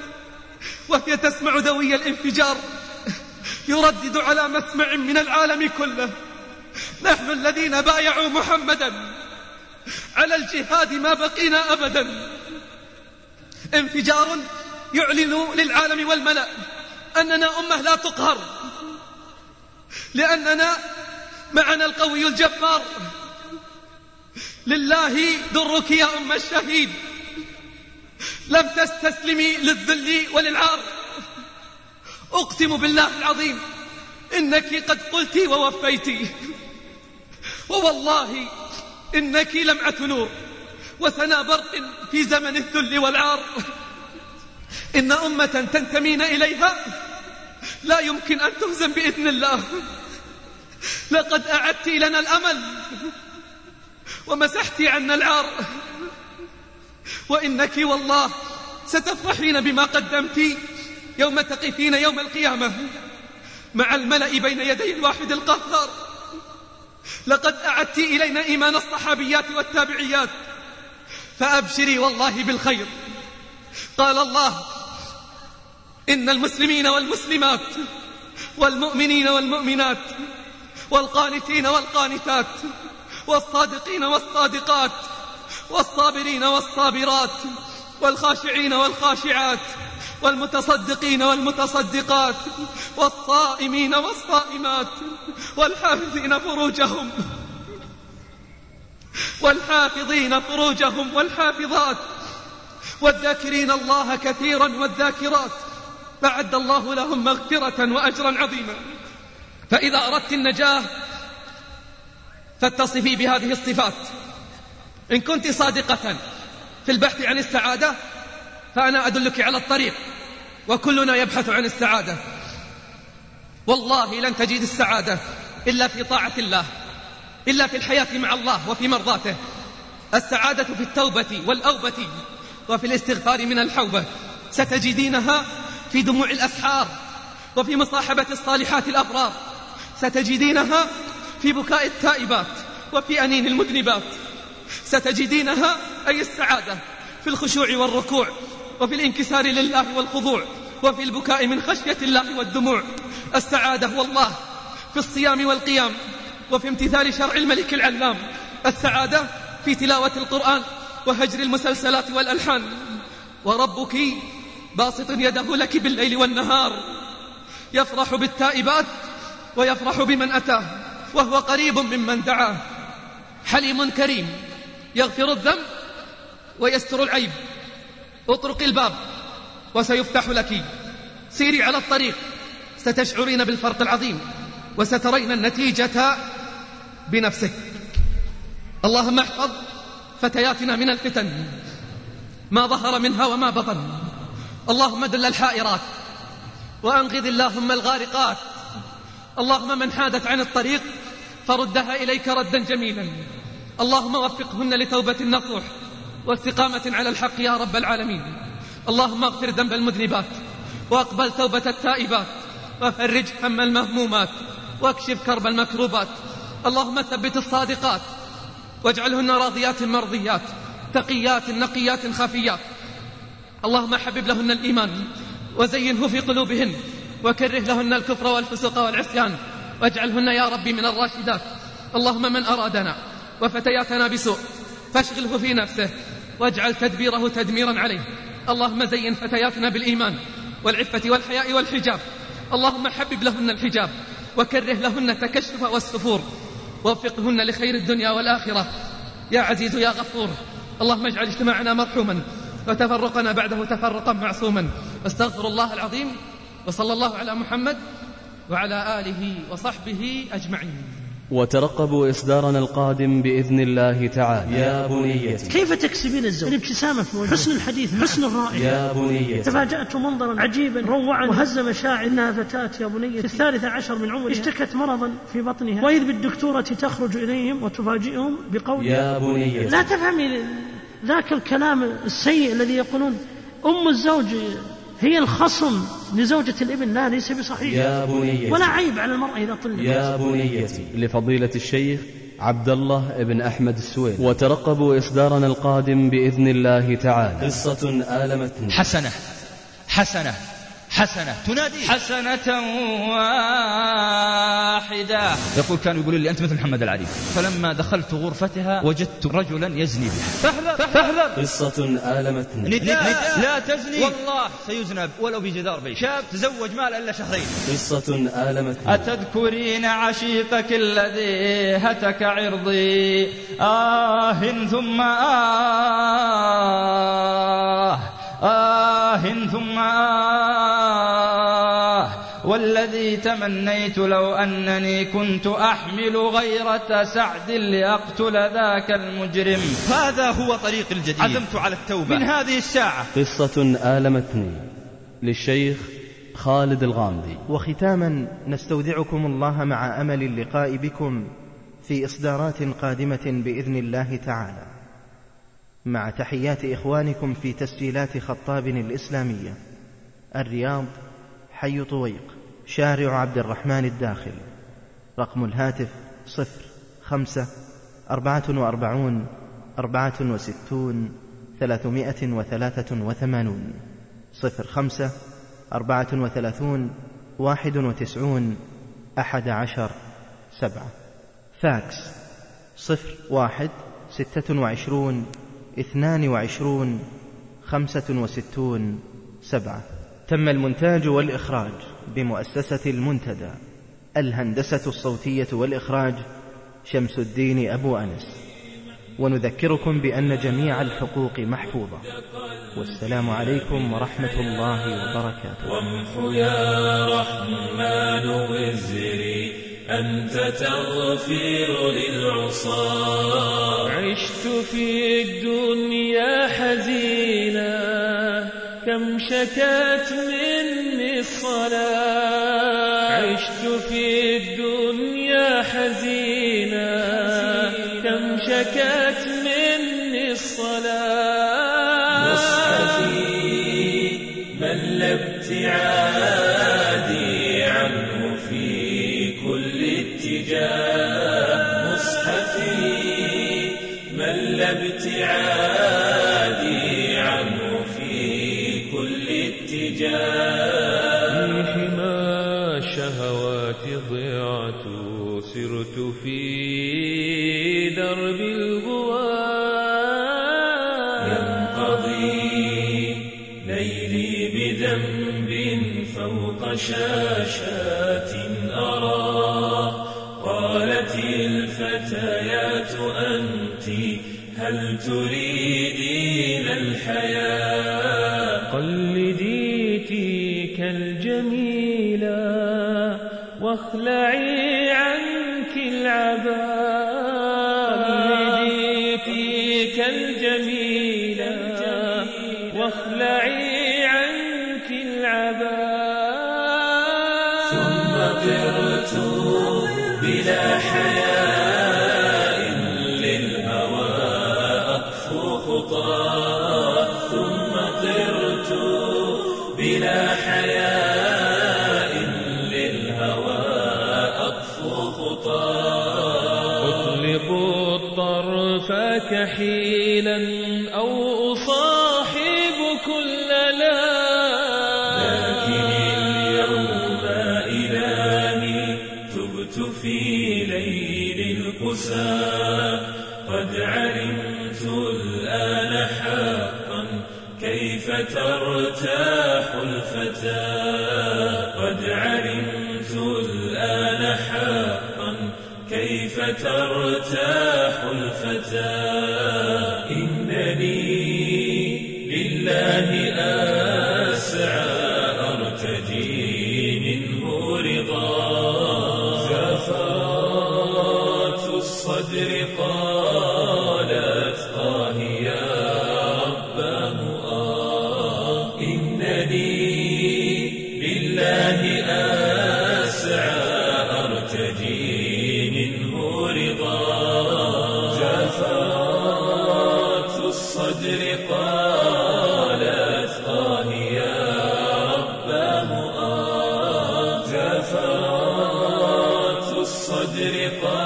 وهي تسمع دوي الانفجار يردد على مسمع من العالم كله: نحن الذين بايعوا محمدا على الجهاد ما بقينا أبدا. انفجار يعلن للعالم والملأ أننا أمة لا تقهر، لأننا معنا القوي الجبار. لله درك يا أم الشهيد، لم تستسلمي للذل وللعار. أقسم بالله العظيم إنك قد قلت ووفيت، ووالله إنك لمعة نور وثنى برق في زمن الذل والعار. إن أمة تنتمين إليها لا يمكن أن تهزم بإذن الله. لقد أعدت لنا الأمل ومسحت عنا العار، وإنك والله ستفرحين بما قدمت يوم تقفين يوم القيامة مع الملأ بين يدي الواحد القهار. لقد أعدت إلينا إيمان الصحابيات والتابعيات، فأبشري والله بالخير، قال الله: إن المسلمين والمسلمات والمؤمنين والمؤمنات والقانتين والقانتات والصادقين والصادقات والصابرين والصابرات والخاشعين والخاشعات والمتصدقين والمتصدقات والصائمين والصائمات والحافظين فروجهم والحافظات والذاكرين الله كثيرا والذاكرات أعد الله لهم مغفرة وأجرا عظيما. فإذا أردت النجاة فاتصفي بهذه الصفات. إن كنت صادقة في البحث عن السعادة فأنا أدلك على الطريق، وكلنا يبحث عن السعادة. والله لن تجد السعادة إلا في طاعة الله، إلا في الحياة مع الله وفي مرضاته. السعادة في التوبة والأوبة وفي الاستغفار من الحوبة. ستجدينها في دموع الأسحار وفي مصاحبة الصالحات الأبرار. ستجدينها في بكاء التائبات وفي أنين المذنبات. ستجدينها أي السعادة في الخشوع والركوع وفي الانكسار لله والخضوع وفي البكاء من خشية الله والدموع. السعادة والله في الصيام والقيام وفي امتثال شرع الملك العلام. السعادة في تلاوة القرآن وهجر المسلسلات والألحان. وربك باسط يده لك بالليل والنهار، يفرح بالتائبات ويفرح بمن أتاه، وهو قريب ممن دعاه. حليم كريم يغفر الذنب ويستر العيب. اطرق الباب وسيفتح لك. سيري على الطريق ستشعرين بالفرق العظيم وسترين النتيجة بنفسك. اللهم احفظ فتياتنا من الفتن ما ظهر منها وما بطن. اللهم دل الحائرات وأنقذ اللهم الغارقات. اللهم من حادت عن الطريق فردها إليك ردا جميلا. اللهم وفقهن لتوبة النصوح واستقامة على الحق يا رب العالمين. اللهم اغفر ذنب المذنبات واقبل توبة التائبات وفرج هم المهمومات واكشف كرب المكروبات. اللهم ثبت الصادقات واجعلهن راضيات مرضيات تقيات نقيات خفيات. اللهم حبب لهن الإيمان وزينه في قلوبهن وكره لهن الكفر والفسوق والعصيان واجعلهن يا ربي من الراشدات. اللهم من أرادنا وفتياتنا بسوء فاشغله في نفسه واجعل تدبيره تدميرا عليه. اللهم زين فتياتنا بالإيمان والعفة والحياء والحجاب. اللهم حبب لهن الحجاب وكره لهن التكشف والسفور ووفقهن لخير الدنيا والآخرة يا عزيز يا غفور. اللهم اجعل اجتماعنا مرحوما وتفرقنا بعده تفرقا معصوما. واستغفر الله العظيم. وصلى الله على محمد وعلى آله وصحبه أجمعين. وترقبوا إصدارنا القادم بإذن الله تعالى. يا بنيتي كيف تكسبين الزوج؟ الابتسامة في وجهه، حسن الحديث، حسن الرائحة. يا بنيتي تفاجأت منظرا عجيبا روعا وهز مشاعر. إنها فتاة يا بنيتي في 13 من عمرها اشتكت مرضا في بطنها، وإذ بالدكتورة تخرج إليهم وتفاجئهم بقول: يا بنيتي. لا تفهمي ذاك الكلام السيء الذي يقولون أم الزوج هي الخصم لزوجة الابن. لا، ليس بصحيح. يا بنيتي. ولا عيب على المرأة إذا طلقت. يا بنيتي. لفضيلة الشيخ عبد الله بن أحمد السويد. وترقبوا إصدارنا القادم بإذن الله تعالى. قصة آلمتني. حسنة تنادي حسنة واحدة. يقول كانوا يقولون لي أنت مثل محمد العريف. فلما دخلت غرفتها وجدت رجلا يزني بها. فاحذر. قصة آلمتني. نداء لا تزني والله سيزنب ولو بجدار بيت. شاب تزوج مال إلا شهرين. قصة آلمتني. أتذكرين عشيقك الذي هتك عرضي ثم ثم والذي تمنيت لو أنني كنت أحمل غيرة سعد لأقتل ذاك المجرم. هذا هو طريق الجديد. عزمت على التوبة من هذه الساعة. قصة آلمتني للشيخ خالد الغامدي. وختاما نستودعكم الله مع أمل اللقاء بكم في إصدارات قادمة بإذن الله تعالى، مع تحيات إخوانكم في تسجيلات خطاب الإسلامية، الرياض، حي طويق، شارع عبد الرحمن الداخل. رقم الهاتف 05-44-64-64 383 05 34 91 11 7. فاكس 01 26 22 65 7. تم المونتاج والإخراج بمؤسسة المنتدى. الهندسة الصوتية والإخراج شمس الدين أبو أنس. ونذكركم بأن جميع الحقوق محفوظة. والسلام عليكم ورحمة الله وبركاته. وامحو يا رحمن وزري أنت تغفر للعصاة. عشت في الدنيا حزينا كم شكت مني الصلاة. عشت في الدنيا حزينا كم شكت مني الصلاة. مصحفي مل ابتعادي عنه في كل اتجاه. مصحفي مل ابتعادي عنه في كل اتجاه. في حمى الشهوات ضعت سرت في درب الغواة. ينقضي ليلي بذنب فوق شاشات أراه. قالت الفتيات أنت هل تريدين الحياة. قلدي تلك الجميلة واخلعي عنك العباء. قلدي تلك الجميلة واخلعي عنك العباء. ثم طرت بلا حياء للهوى أطفو خطاه. ثم طرت بلا حياء للهوى أطفو خطاه. أطلق الطرف كحيلا أو أصاحب كل لا. لكن اليوم إلهي تبت في ليل القساة. قد علمت الآن حقا كيف ترتاح الفتاة. قد علمت الآن حقا كيف ترتاح الفتاة. إنني لله أسعى أرتجي منه رضا. زفرات الصدر قالت يا رباه إنني لله أسعى أرتجي منه رضا. زفرات الصدر قالت يا رباه. زفرات الصدر قالت